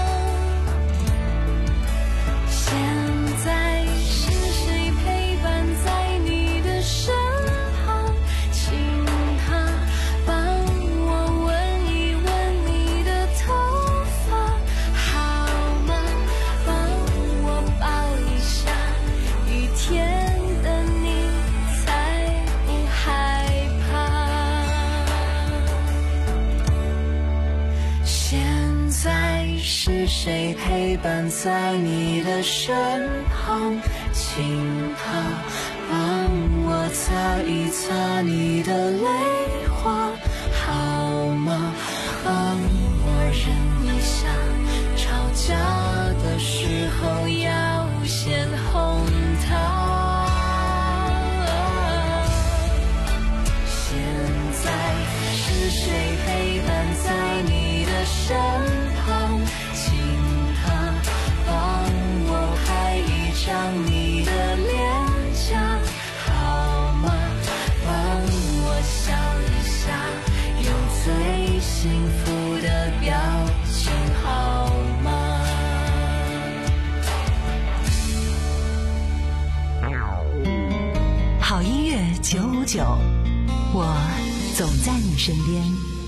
现在是谁陪伴在你的身旁？请他帮我闻一闻你的头发，好吗？帮我抱一下，雨天的你才不害怕。现在是谁陪伴在你的身旁？请他帮我擦一擦你的泪花，好吗？帮我忍一下，吵架的时候要先哄他。现在是谁陪伴在你的身旁？请他帮我拍一张你的脸颊，好吗？帮我笑一下，用最幸福的表情，好吗？ 好音乐九五九，我总在你身边。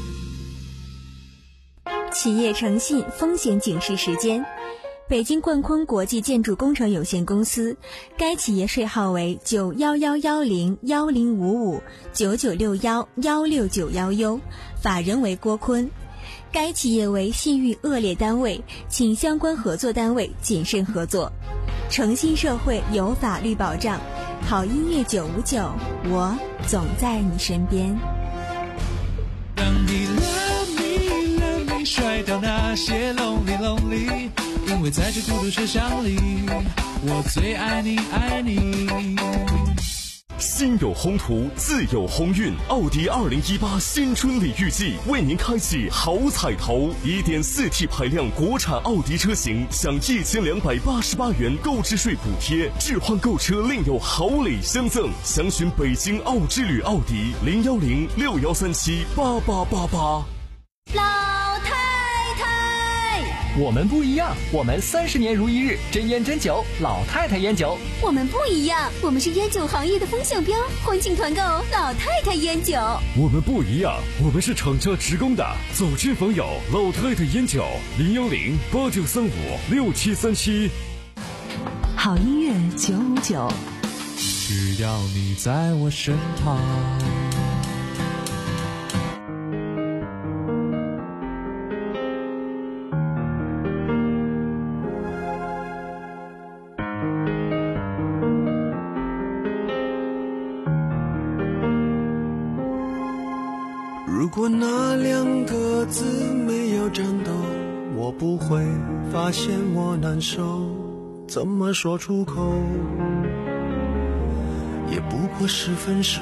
企业诚信风险警示时间。北京冠坤国际建筑工程有限公司，该企业税号为九幺幺幺零幺零五五九九六幺幺六九幺 U， 法人为郭坤。该企业为信誉恶劣单位，请相关合作单位谨慎合作。诚信社会有法律保障，好音乐九五九，我总在你身边。 让你 love me love me 甩掉那些 lonely lonely， 因为在这孤独车厢里，我最爱你爱你。 心有宏图，自有鸿运。奥迪二零一八新春礼遇季为您开启好彩头， 一点四 T 排量国产奥迪车型享一千两百八十八元购置税补贴，置换购车另有好礼相赠。详询北京奥之旅奥迪零幺零六幺三七八八八八。 老太太， 我们不一样，我们三十年如一日，真烟真酒，老太太烟酒。 我们不一样，我们是烟酒行业的风向标，欢庆团购老太太烟酒。 我们不一样，我们是厂家直供的，走亲访友，老太太烟酒零幺零八九三五六七三七。 好音乐九五九， 只要你在我身旁。 如果那两个字没有颤抖，我不会发现我难受，怎么说出口，也不过是分手。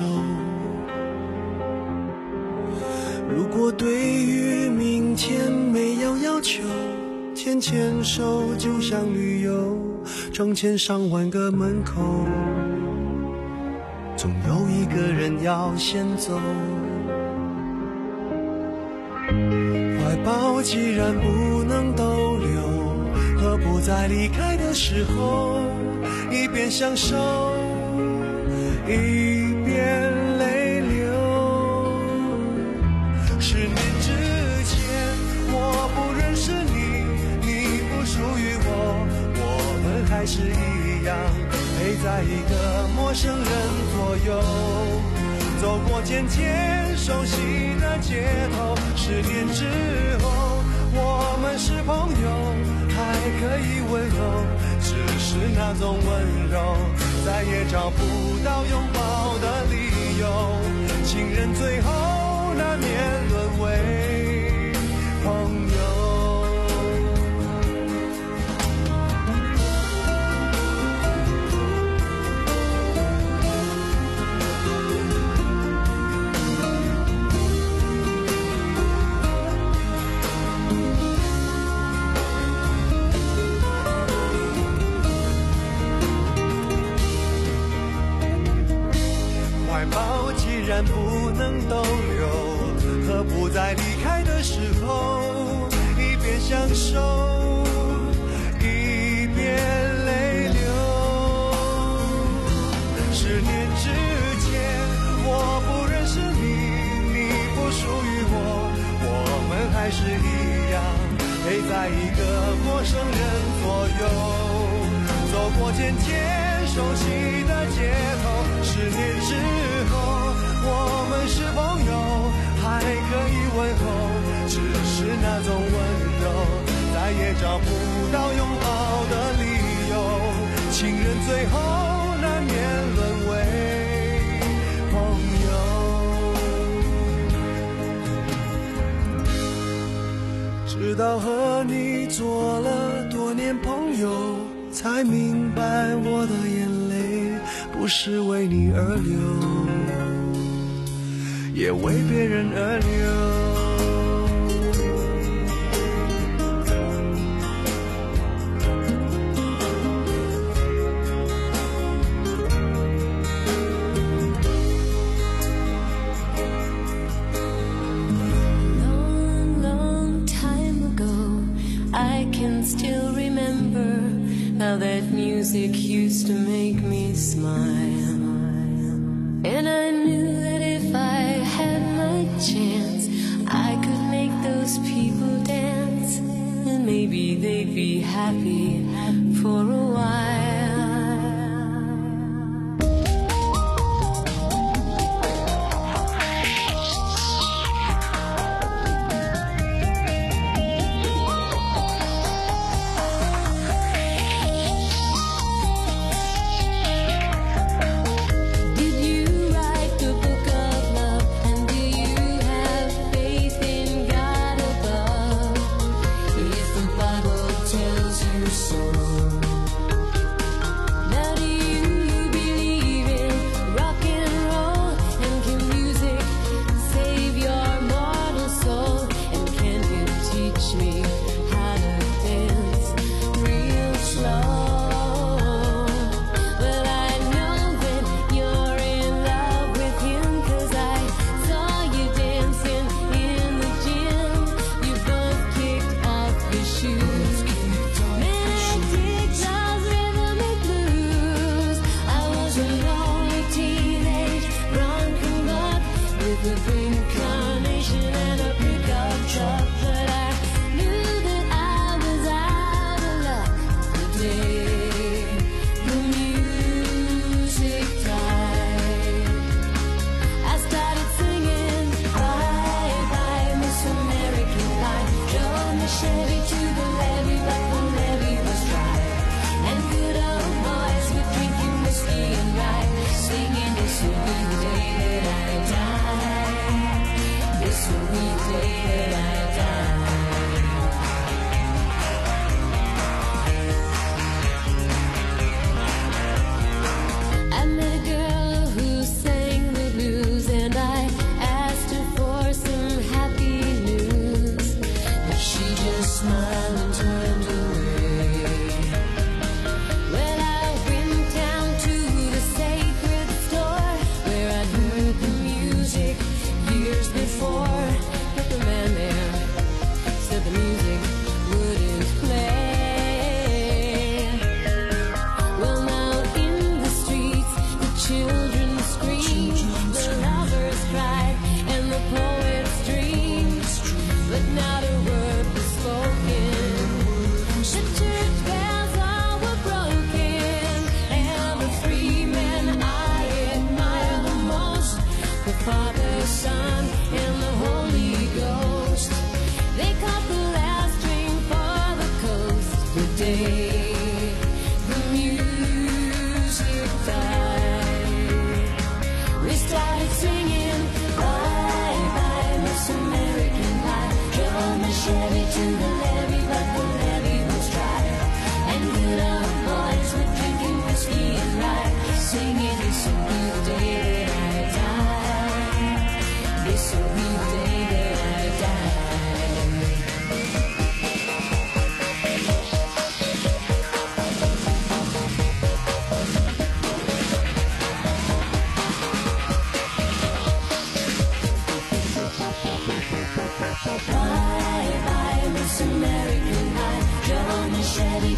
如果对于明天没有要求，牵牵手就像旅游，成千上万个门口，总有一个人要先走。怀抱既然不能逗留，何不在离开的时候，一边享受一边泪流。十年之前我不认识你，你不属于我，我们还是一样陪在一个陌生人左右，走过渐渐熟悉的街头。十年之后我们是朋友，还可以问候，只是那种温柔再也找不到拥抱的理由。情人最后难免沦为朋友。怀抱既然不能逗留，何不在离开的时候，一边享受一边泪流。十年之前我不认识你，你不属于我，我们还是一样陪在一个陌生人左右，走过渐渐熟悉的街头。十年之后我们是朋友，还可以问候，只是那种温柔再也找不到拥抱的理由。情人最后难免沦为朋友。直到和你做了多年朋友，才明白我的眼泪不是为你而流，也为别人而流。 Long, long time ago, I can still remember how that music used to make me smile. And I knew that if I had my chance, I could make those people dance, and maybe they'd be happy for a while.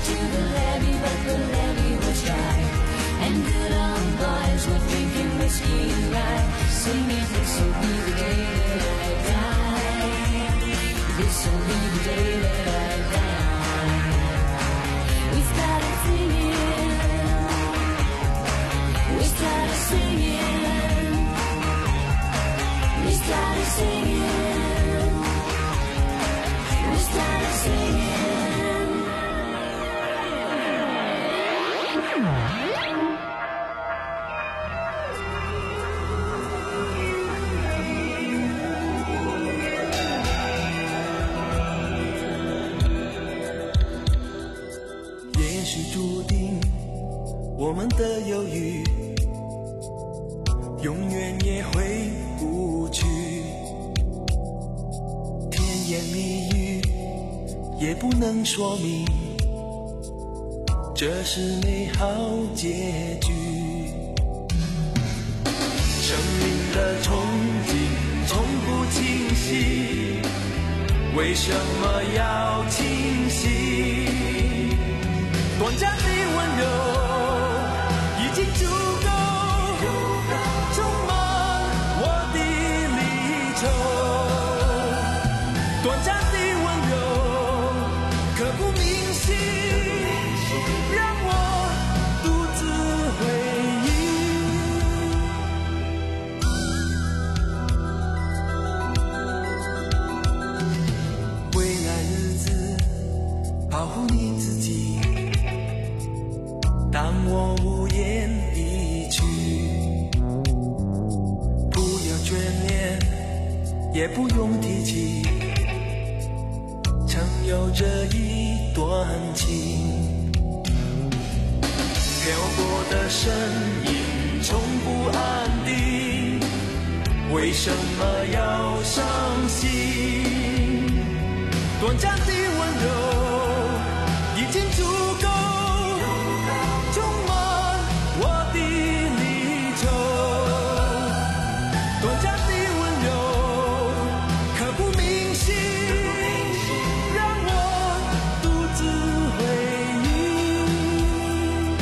to the levee, but the levee was dry. And good old boys were drinking whiskey and rye, singing, this'll be the day that I die. This'll be the day that I die. We started singing. We started singing. We started singing. We started singing. 也许注定我们的犹豫永远也回不去，甜言蜜语也不能说明这是美好结局。生命的憧憬从不清晰，为什么要清晰？短暂的温柔已经足够充满我的离愁，短暂的温柔刻骨铭心，让我独自回忆。未来日子保护你自己，当我无言离去，不要眷恋，也不用提起，曾有这一段情。漂泊的身影从不安定，为什么要伤心？短暂的温柔已经足够充满我的离愁，短暂的温柔刻骨铭心，让我独自回忆。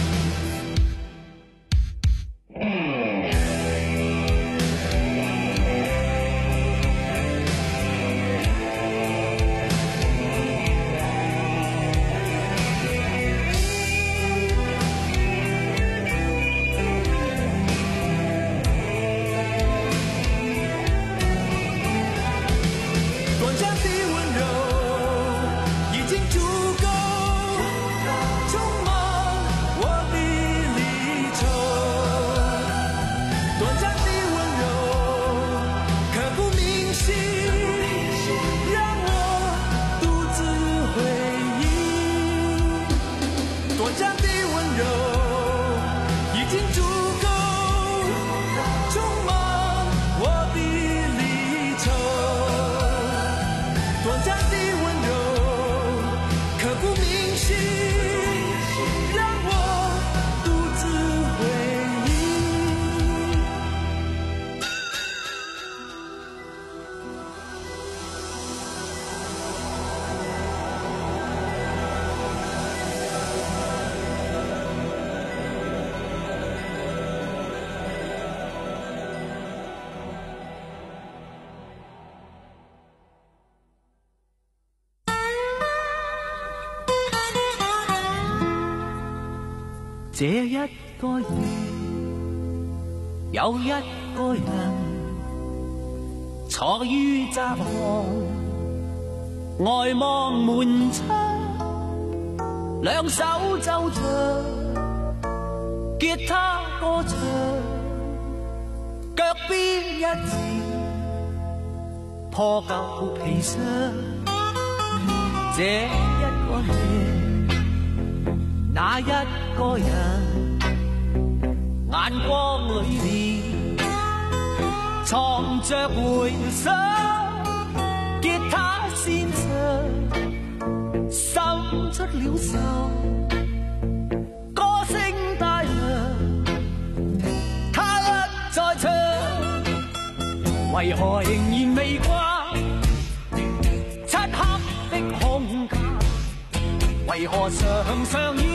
这一个月有一个人坐於窄巷，呆望門窗，兩手奏着吉他歌唱，腳邊一字破舊皮箱，這一個夜，那一個人，眼光裏面藏着回想，吉他先生滲出了愁，歌聲大亮，他一再唱，為何仍然未慣漆黑的空間，為为何常常要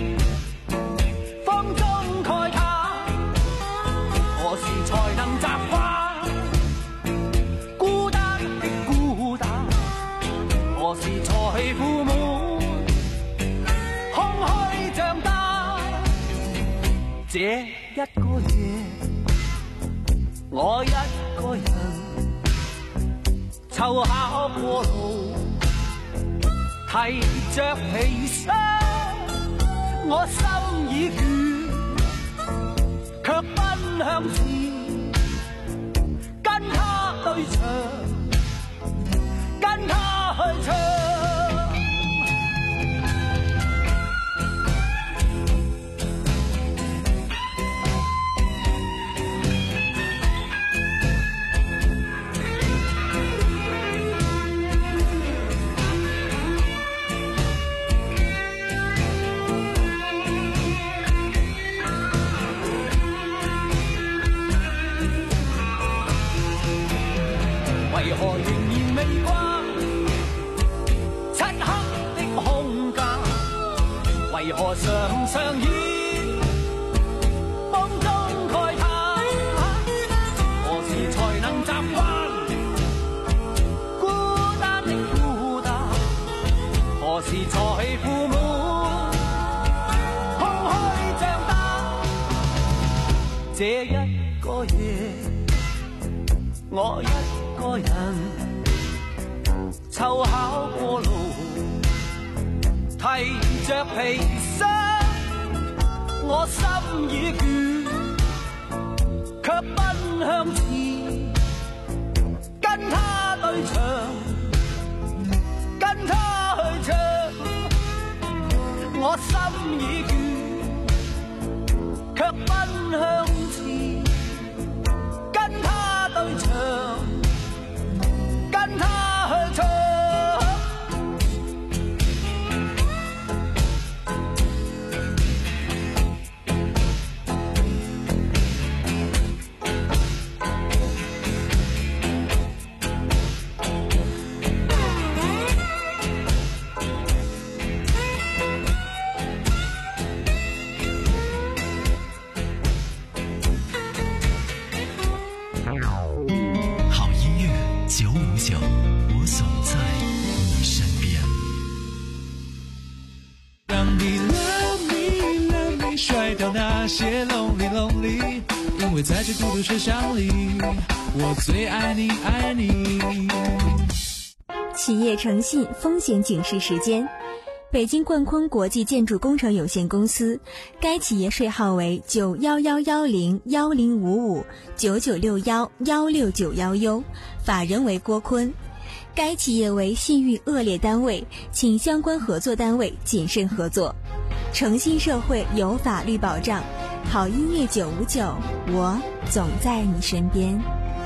风中慨叹？何時才能習慣孤單的孤單？何時才負滿空虛長大？這一個夜，我一個人湊巧過路，提着皮箱，我心已倦，卻奔向前，跟他對唱，跟他去唱。為何仍然未慣漆黑的空間？為何常常以風中慨嘆？何時才能習慣孤單的孤單？何時才負滿空虛長大？這一個夜，我一個人湊巧過路，提着皮箱，我心已倦，卻奔向前，跟他對唱，跟他去唱。我心已倦，卻奔向前，跟他對唱，跟他去唱。 好音乐九五九，我总在你身边。 让你 love me love me 甩掉那些 lonely lonely， 因为在这孤独车厢里，我最爱你爱你。 企业诚信风险警示时间。北京冠坤国际建筑工程有限公司，该企业税号为九幺幺幺零幺零五五九九六幺幺六九幺 U， 法人为郭坤。该企业为信誉恶劣单位，请相关合作单位谨慎合作。诚信社会有法律保障，好音乐九五九，我总在你身边。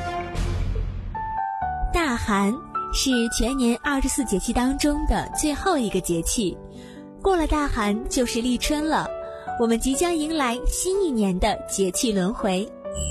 大寒是全年二十四节气当中的最后一个节气，过了大寒就是立春了，我们即将迎来新一年的节气轮回。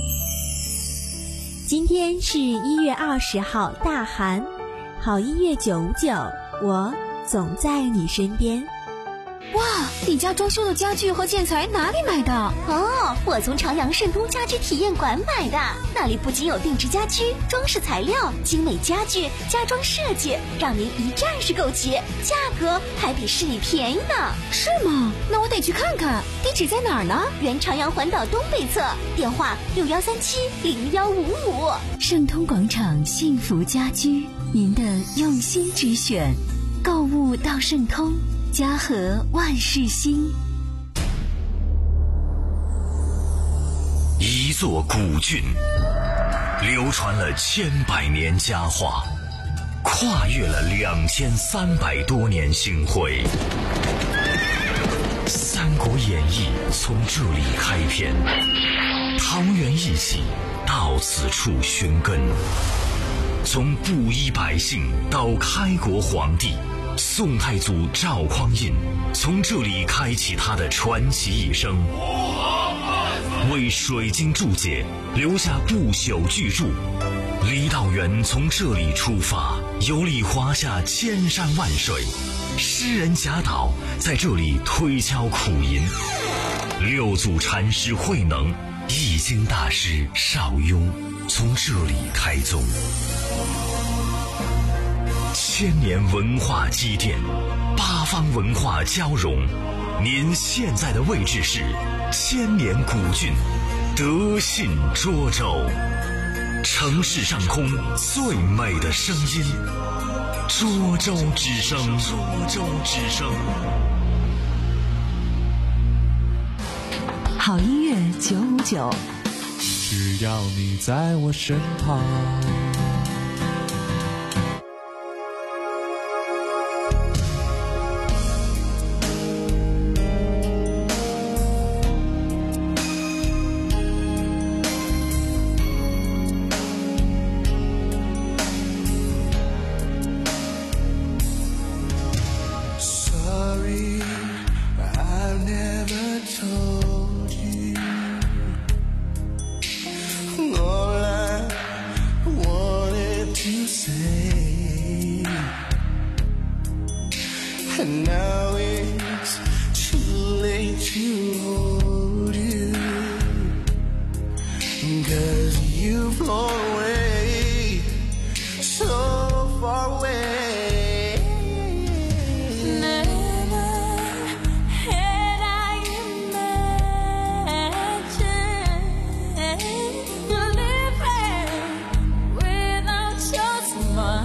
今天是一月二十号大寒，好音乐九五九，我总在你身边。 哇，你家装修的家具和建材哪里买的？哦，我从朝阳盛通家居体验馆买的。那里不仅有定制家居、装饰材料、精美家具、家装设计，让您一站式购齐，价格还比市里便宜呢。是吗？那我得去看看。地址在哪儿呢？原朝阳环岛东北侧，电话六幺三七零幺五五。 盛通广场幸福家居，您的用心之选，购物到盛通。家和万事兴。 一座古郡，流传了千百年佳话，跨越了两千三百多年星辉。《三国演义》从这里开篇，桃园一喜到此处寻根，从布衣百姓到开国皇帝。宋太祖赵匡胤从这里开启他的传奇一生，为水晶注解留下不朽巨著， 李道元从这里出发，游历华夏千山万水，诗人贾岛在这里推敲苦吟，六祖禅师慧能、易经大师邵雍从这里开宗。千年文化积淀，八方文化交融，您现在的位置是千年古郡德信涿州，城市上空最美的声音，涿州之声。涿州之声。 好音乐九五九， 只要你在我身旁。 And now it's too late to hold you, 'cause you've gone away, so far away. Never had I imagined living without your smile.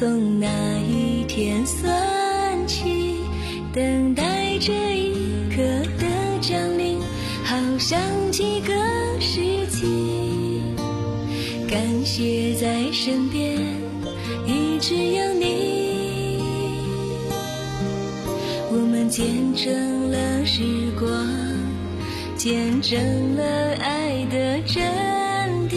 从那一天算起，等待这一刻的降临，好像几个世纪。感谢在身边一直有你，我们见证了时光，见证了爱的真谛，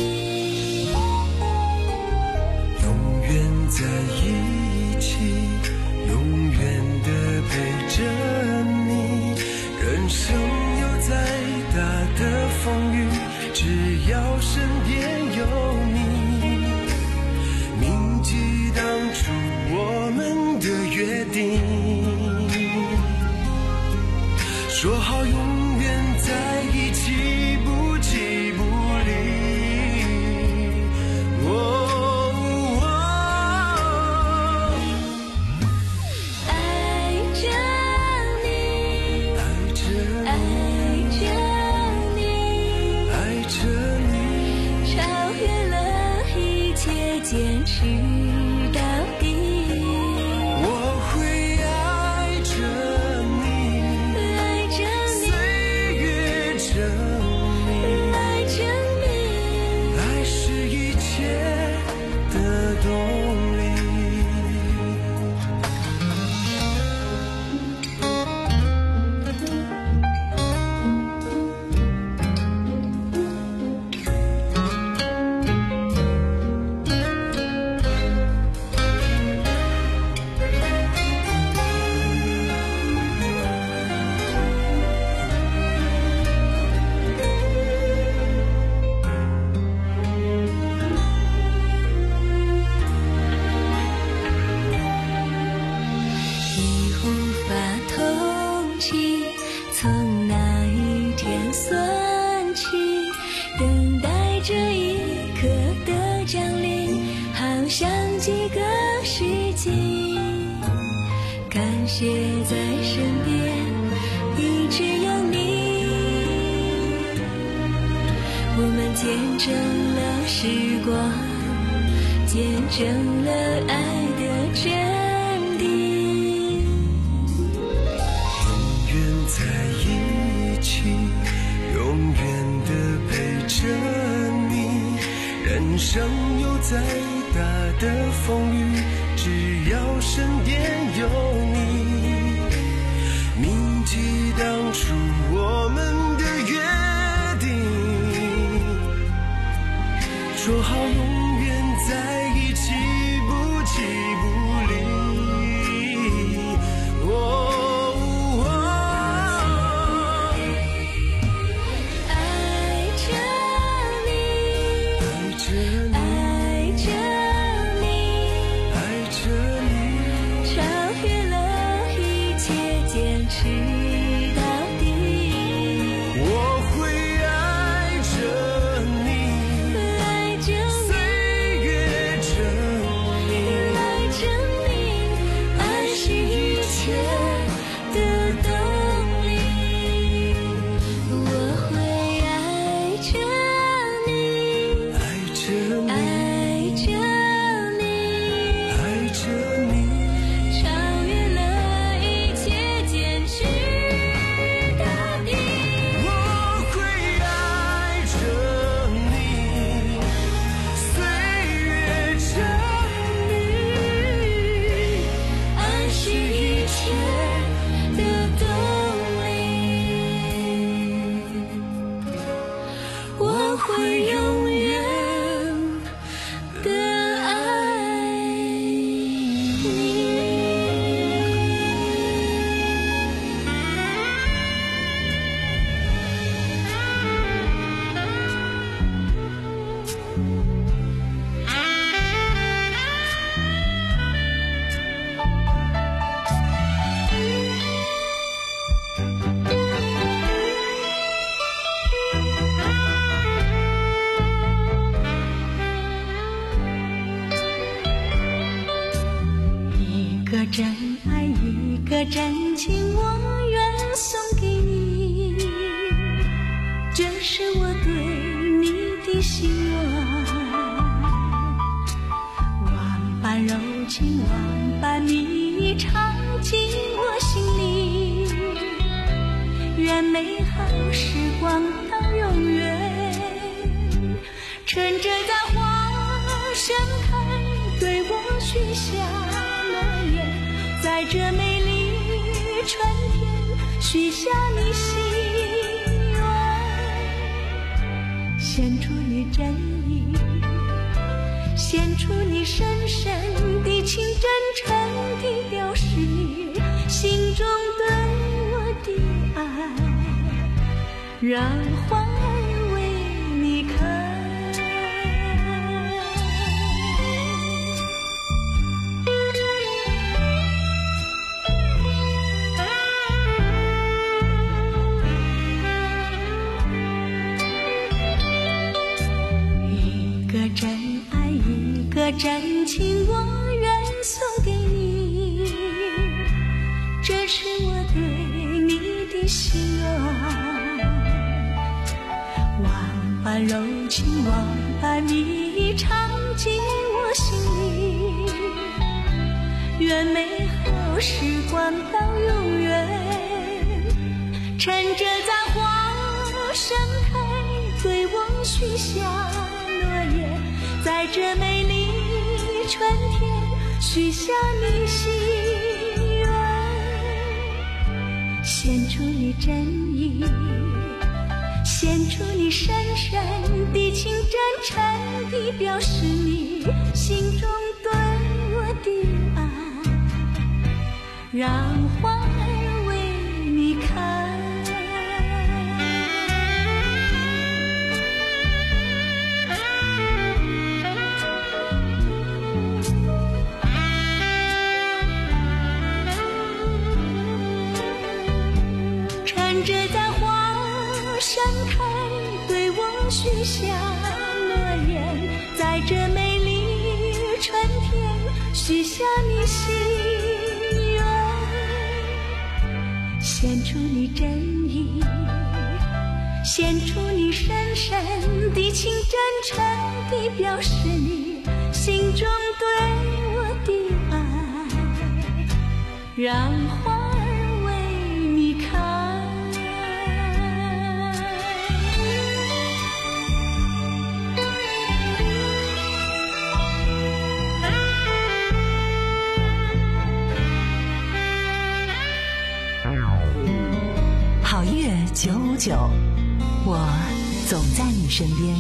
永远在一起，永远的陪着你。人生有再大的风雨，只要身边有你，铭记当初我们的约定，说好永远在一起，不弃不离。哦坚持到底， 我会爱着你， 爱着你， 岁月证明， 爱着你， 爱是一切的动力。 从那一天算起，等待这一刻的降临，好像几个世纪。感谢在身边一直有你，我们见证了时光，见证了爱的真在一起，永远的陪着你。人生有再大的风雨，只要身边有你，铭记当初我们的约定，说好永远在一起，不弃不离。哦真爱一个真情，我愿送给你，这是我对你的希望。万般柔情你唱进我心里，愿美好时光到永远。趁着在花盛开，对我许下诺言，在这美丽春天许下你心愿，献出你真意，献出你深深的情，真诚地表示你心中对我的爱，让花儿为你开。一个真爱，一个真情，我愿送给你，这是我对你的心愿。万般柔情，万般蜜意，唱进我心里，愿美好时光到永远。趁着在花盛开，对我许下诺言，在这美丽春天许下你心愿，献出你真意，献出你深深的情，真诚地表示你心中对我的爱，让花儿为你开。趁着在花盛开，对我许下诺言，在这美丽春天许下你心愿，献出你真意，献出你深深的情，真诚地表示你心中对我的爱，让花儿为你开。 好音乐九五九，我总在你身边。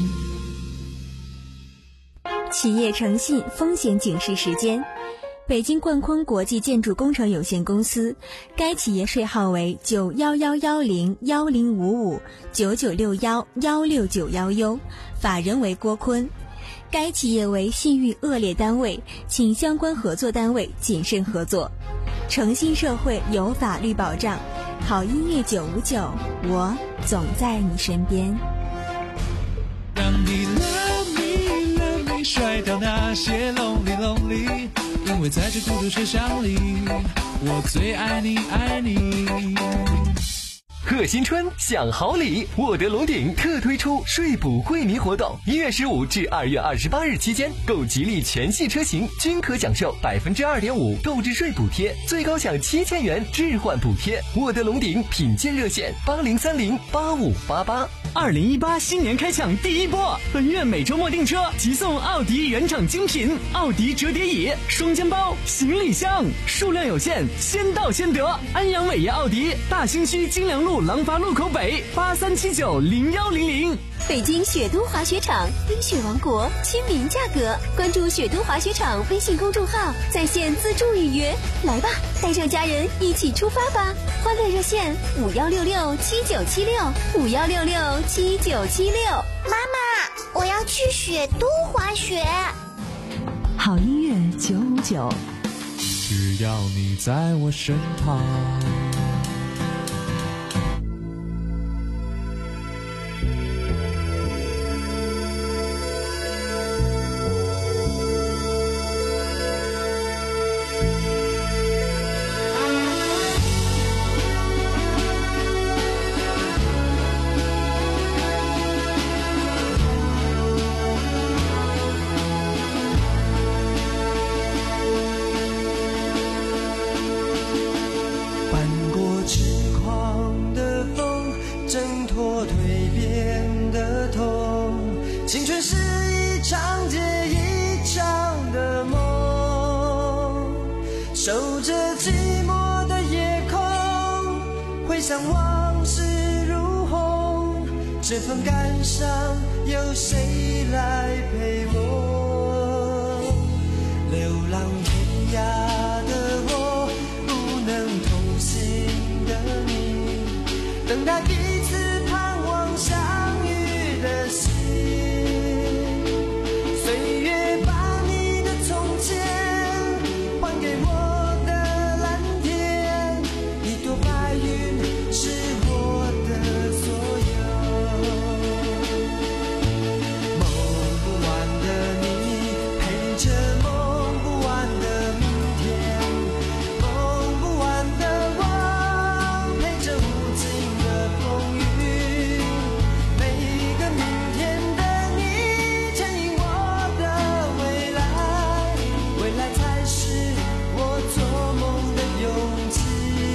企业诚信风险警示时间：北京冠坤国际建筑工程有限公司，该企业税号为九幺幺幺零幺零五五九九六幺幺六九幺 U， 法人为郭坤。该企业为信誉恶劣单位，请相关合作单位谨慎合作。诚信社会有法律保障，好音乐九五九，我总在你身边。 让你 love me love me 甩掉那些 lonely lonely， 因为在这孤独车厢里，我最爱你爱你。 贺新春享好礼，沃德龙鼎特推出税补惠民活动，一月十五至二月二十八日期间，购吉利全系车型均可享受百分之二点五购置税补贴，最高享七千元置换补贴。沃德龙鼎品鉴热线八零三零八五八八。 二零一八新年开抢第一波，本月每周末订车即送奥迪原厂精品奥迪折叠椅、双肩包、行李箱，数量有限，先到先得。安阳伟业奥迪大兴区金良路廊坊路口北八三七九零幺零零。 北京雪都滑雪场，冰雪王国，亲民价格。关注雪都滑雪场微信公众号，在线自助预约。来吧，带上家人一起出发吧！欢乐热线五幺六六七九七六五幺六六七九七六。 妈妈，我要去雪都滑雪。 好音乐九五九， 只要你在我身旁。 守着寂寞的夜空，回想往事如红，这份感伤有谁来陪我？流浪天涯的我，不能同行的你，等待彼此盼望相遇的心。岁月把你的从前还给我的蓝天，一朵白云是我的所有。梦不完的你，陪着梦不完的明天，梦不完的我，陪着无尽的风雨。每个明天的你，牵引我的未来，未来才是我做梦的勇气。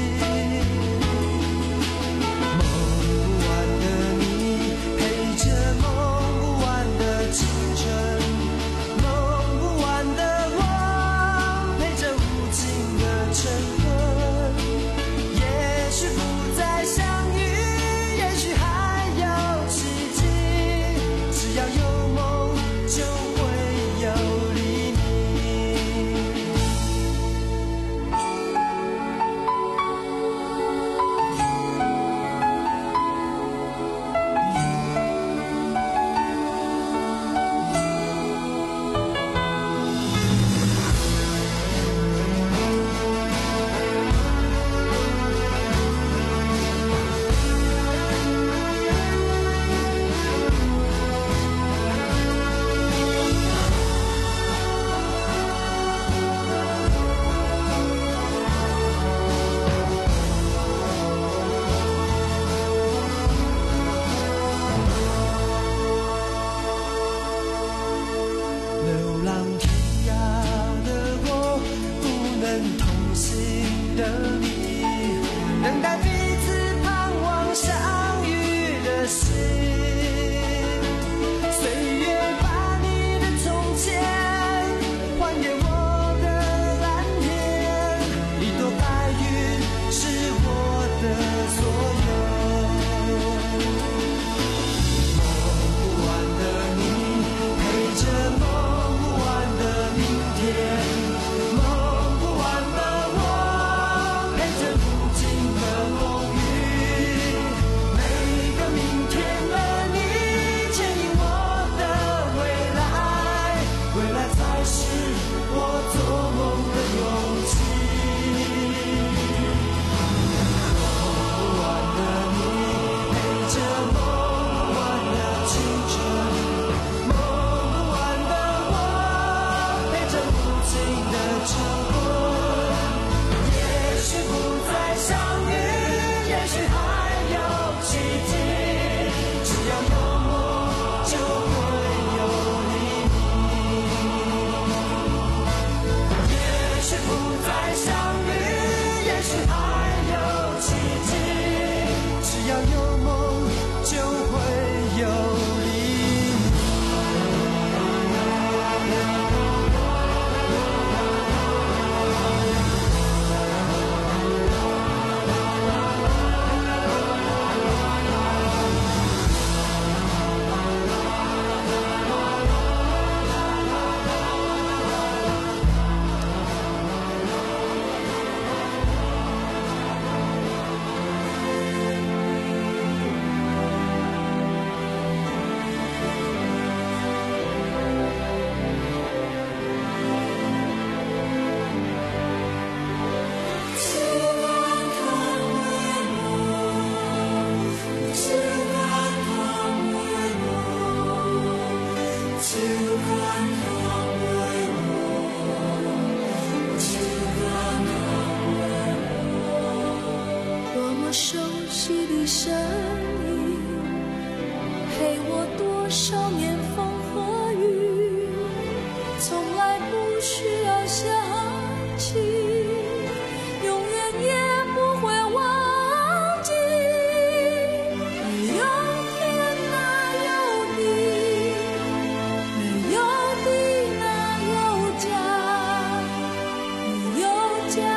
梦不完的你，陪着梦不完的青春，梦不完的我，陪着无尽的晨昏。也许不再相遇，也许还有奇迹，只要有梦就会有黎明。流浪天涯的我，不能同行的你，等待彼此盼望相遇的心。岁月把你的从前还给我的蓝天，一朵白云是我的所有。梦不完的你，陪着梦不完的明天，梦不完的我，陪着无尽的风雨。每个明天的你，牵引我的未来，未来才是我做梦的勇气。梦不完的你，陪着梦不完的青春，梦不完的我，陪着无尽的晨昏。也许不再相遇，也许还有奇迹，只要有梦就会有黎明。也许不再相遇，也许还有奇迹，只要有梦就会有黎明。 多么熟悉的声音，陪我多少年风和雨，从来不需要想起，永远也不会忘记。没有天哪有地，没有地哪有家，没有家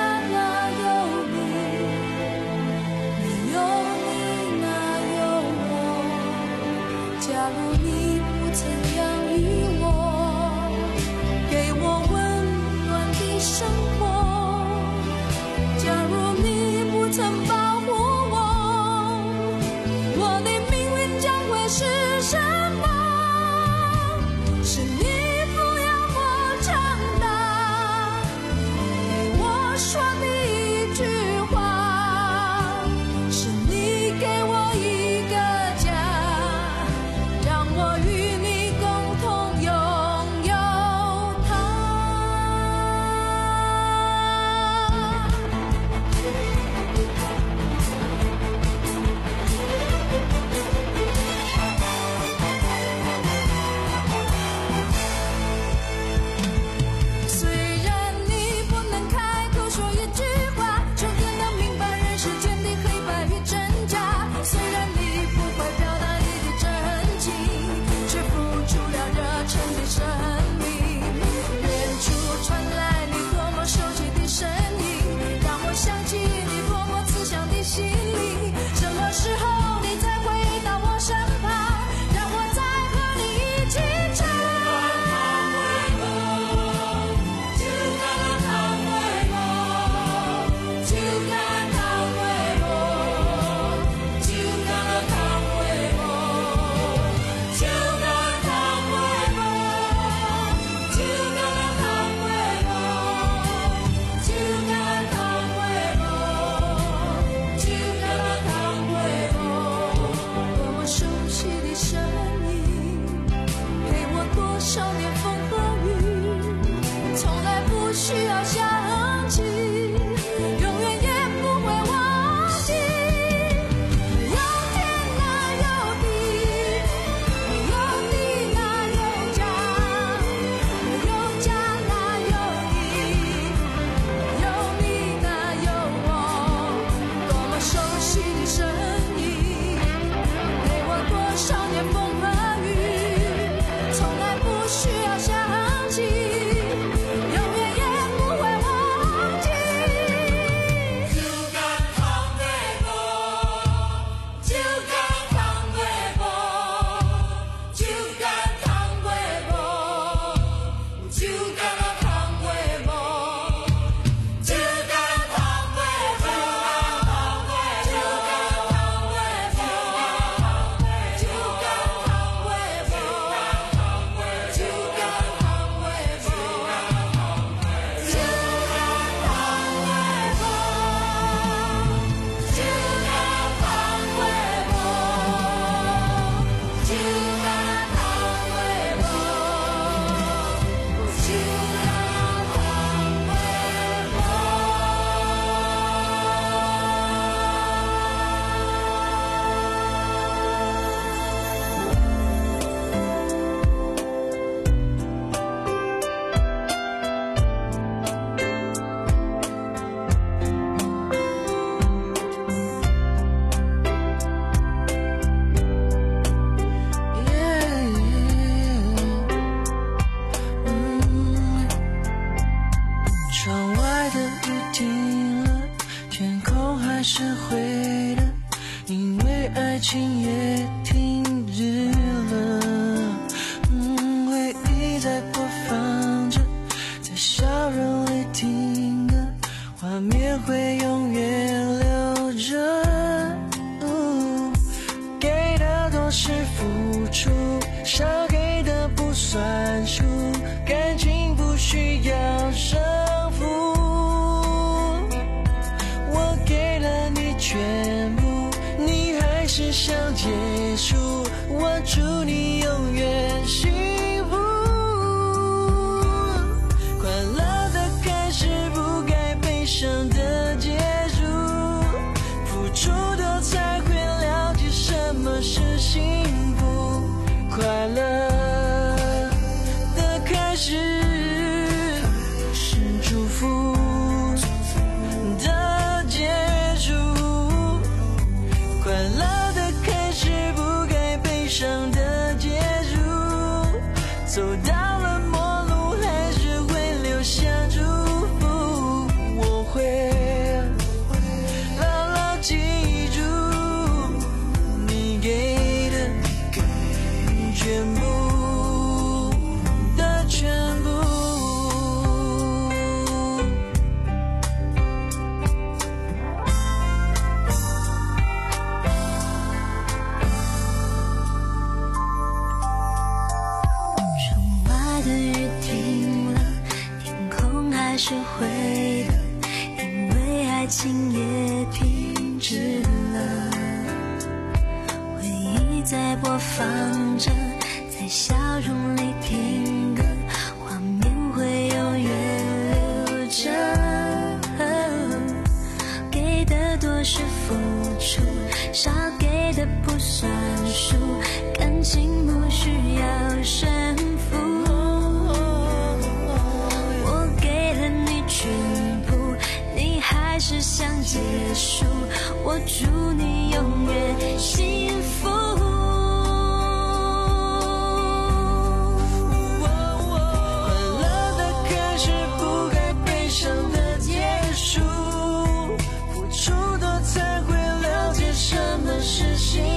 情也停止了。嗯，回忆在播放着，在笑容里听歌，画面会永远留着。嗯，给的都是付出，少给的不算数，感情不需要胜负。我给了你全部，你还是想结束，我祝你永远幸福。快乐的开始不该悲伤的结束，付出的才会了解什么是幸福。快乐的开始是祝福的结束，快乐的开始不该悲伤的结束，走到了末路还是会留下祝福，我会牢牢记住你给的全部的全部。 窗外的雨停了，天空还是灰的，因为爱情也停止了。回忆在播放着，在笑容里听歌，画面会永远留着。给的多是付出，少给的不算数，感情不需要胜负。我给了你全部，你还是想结束，我祝你永远幸福。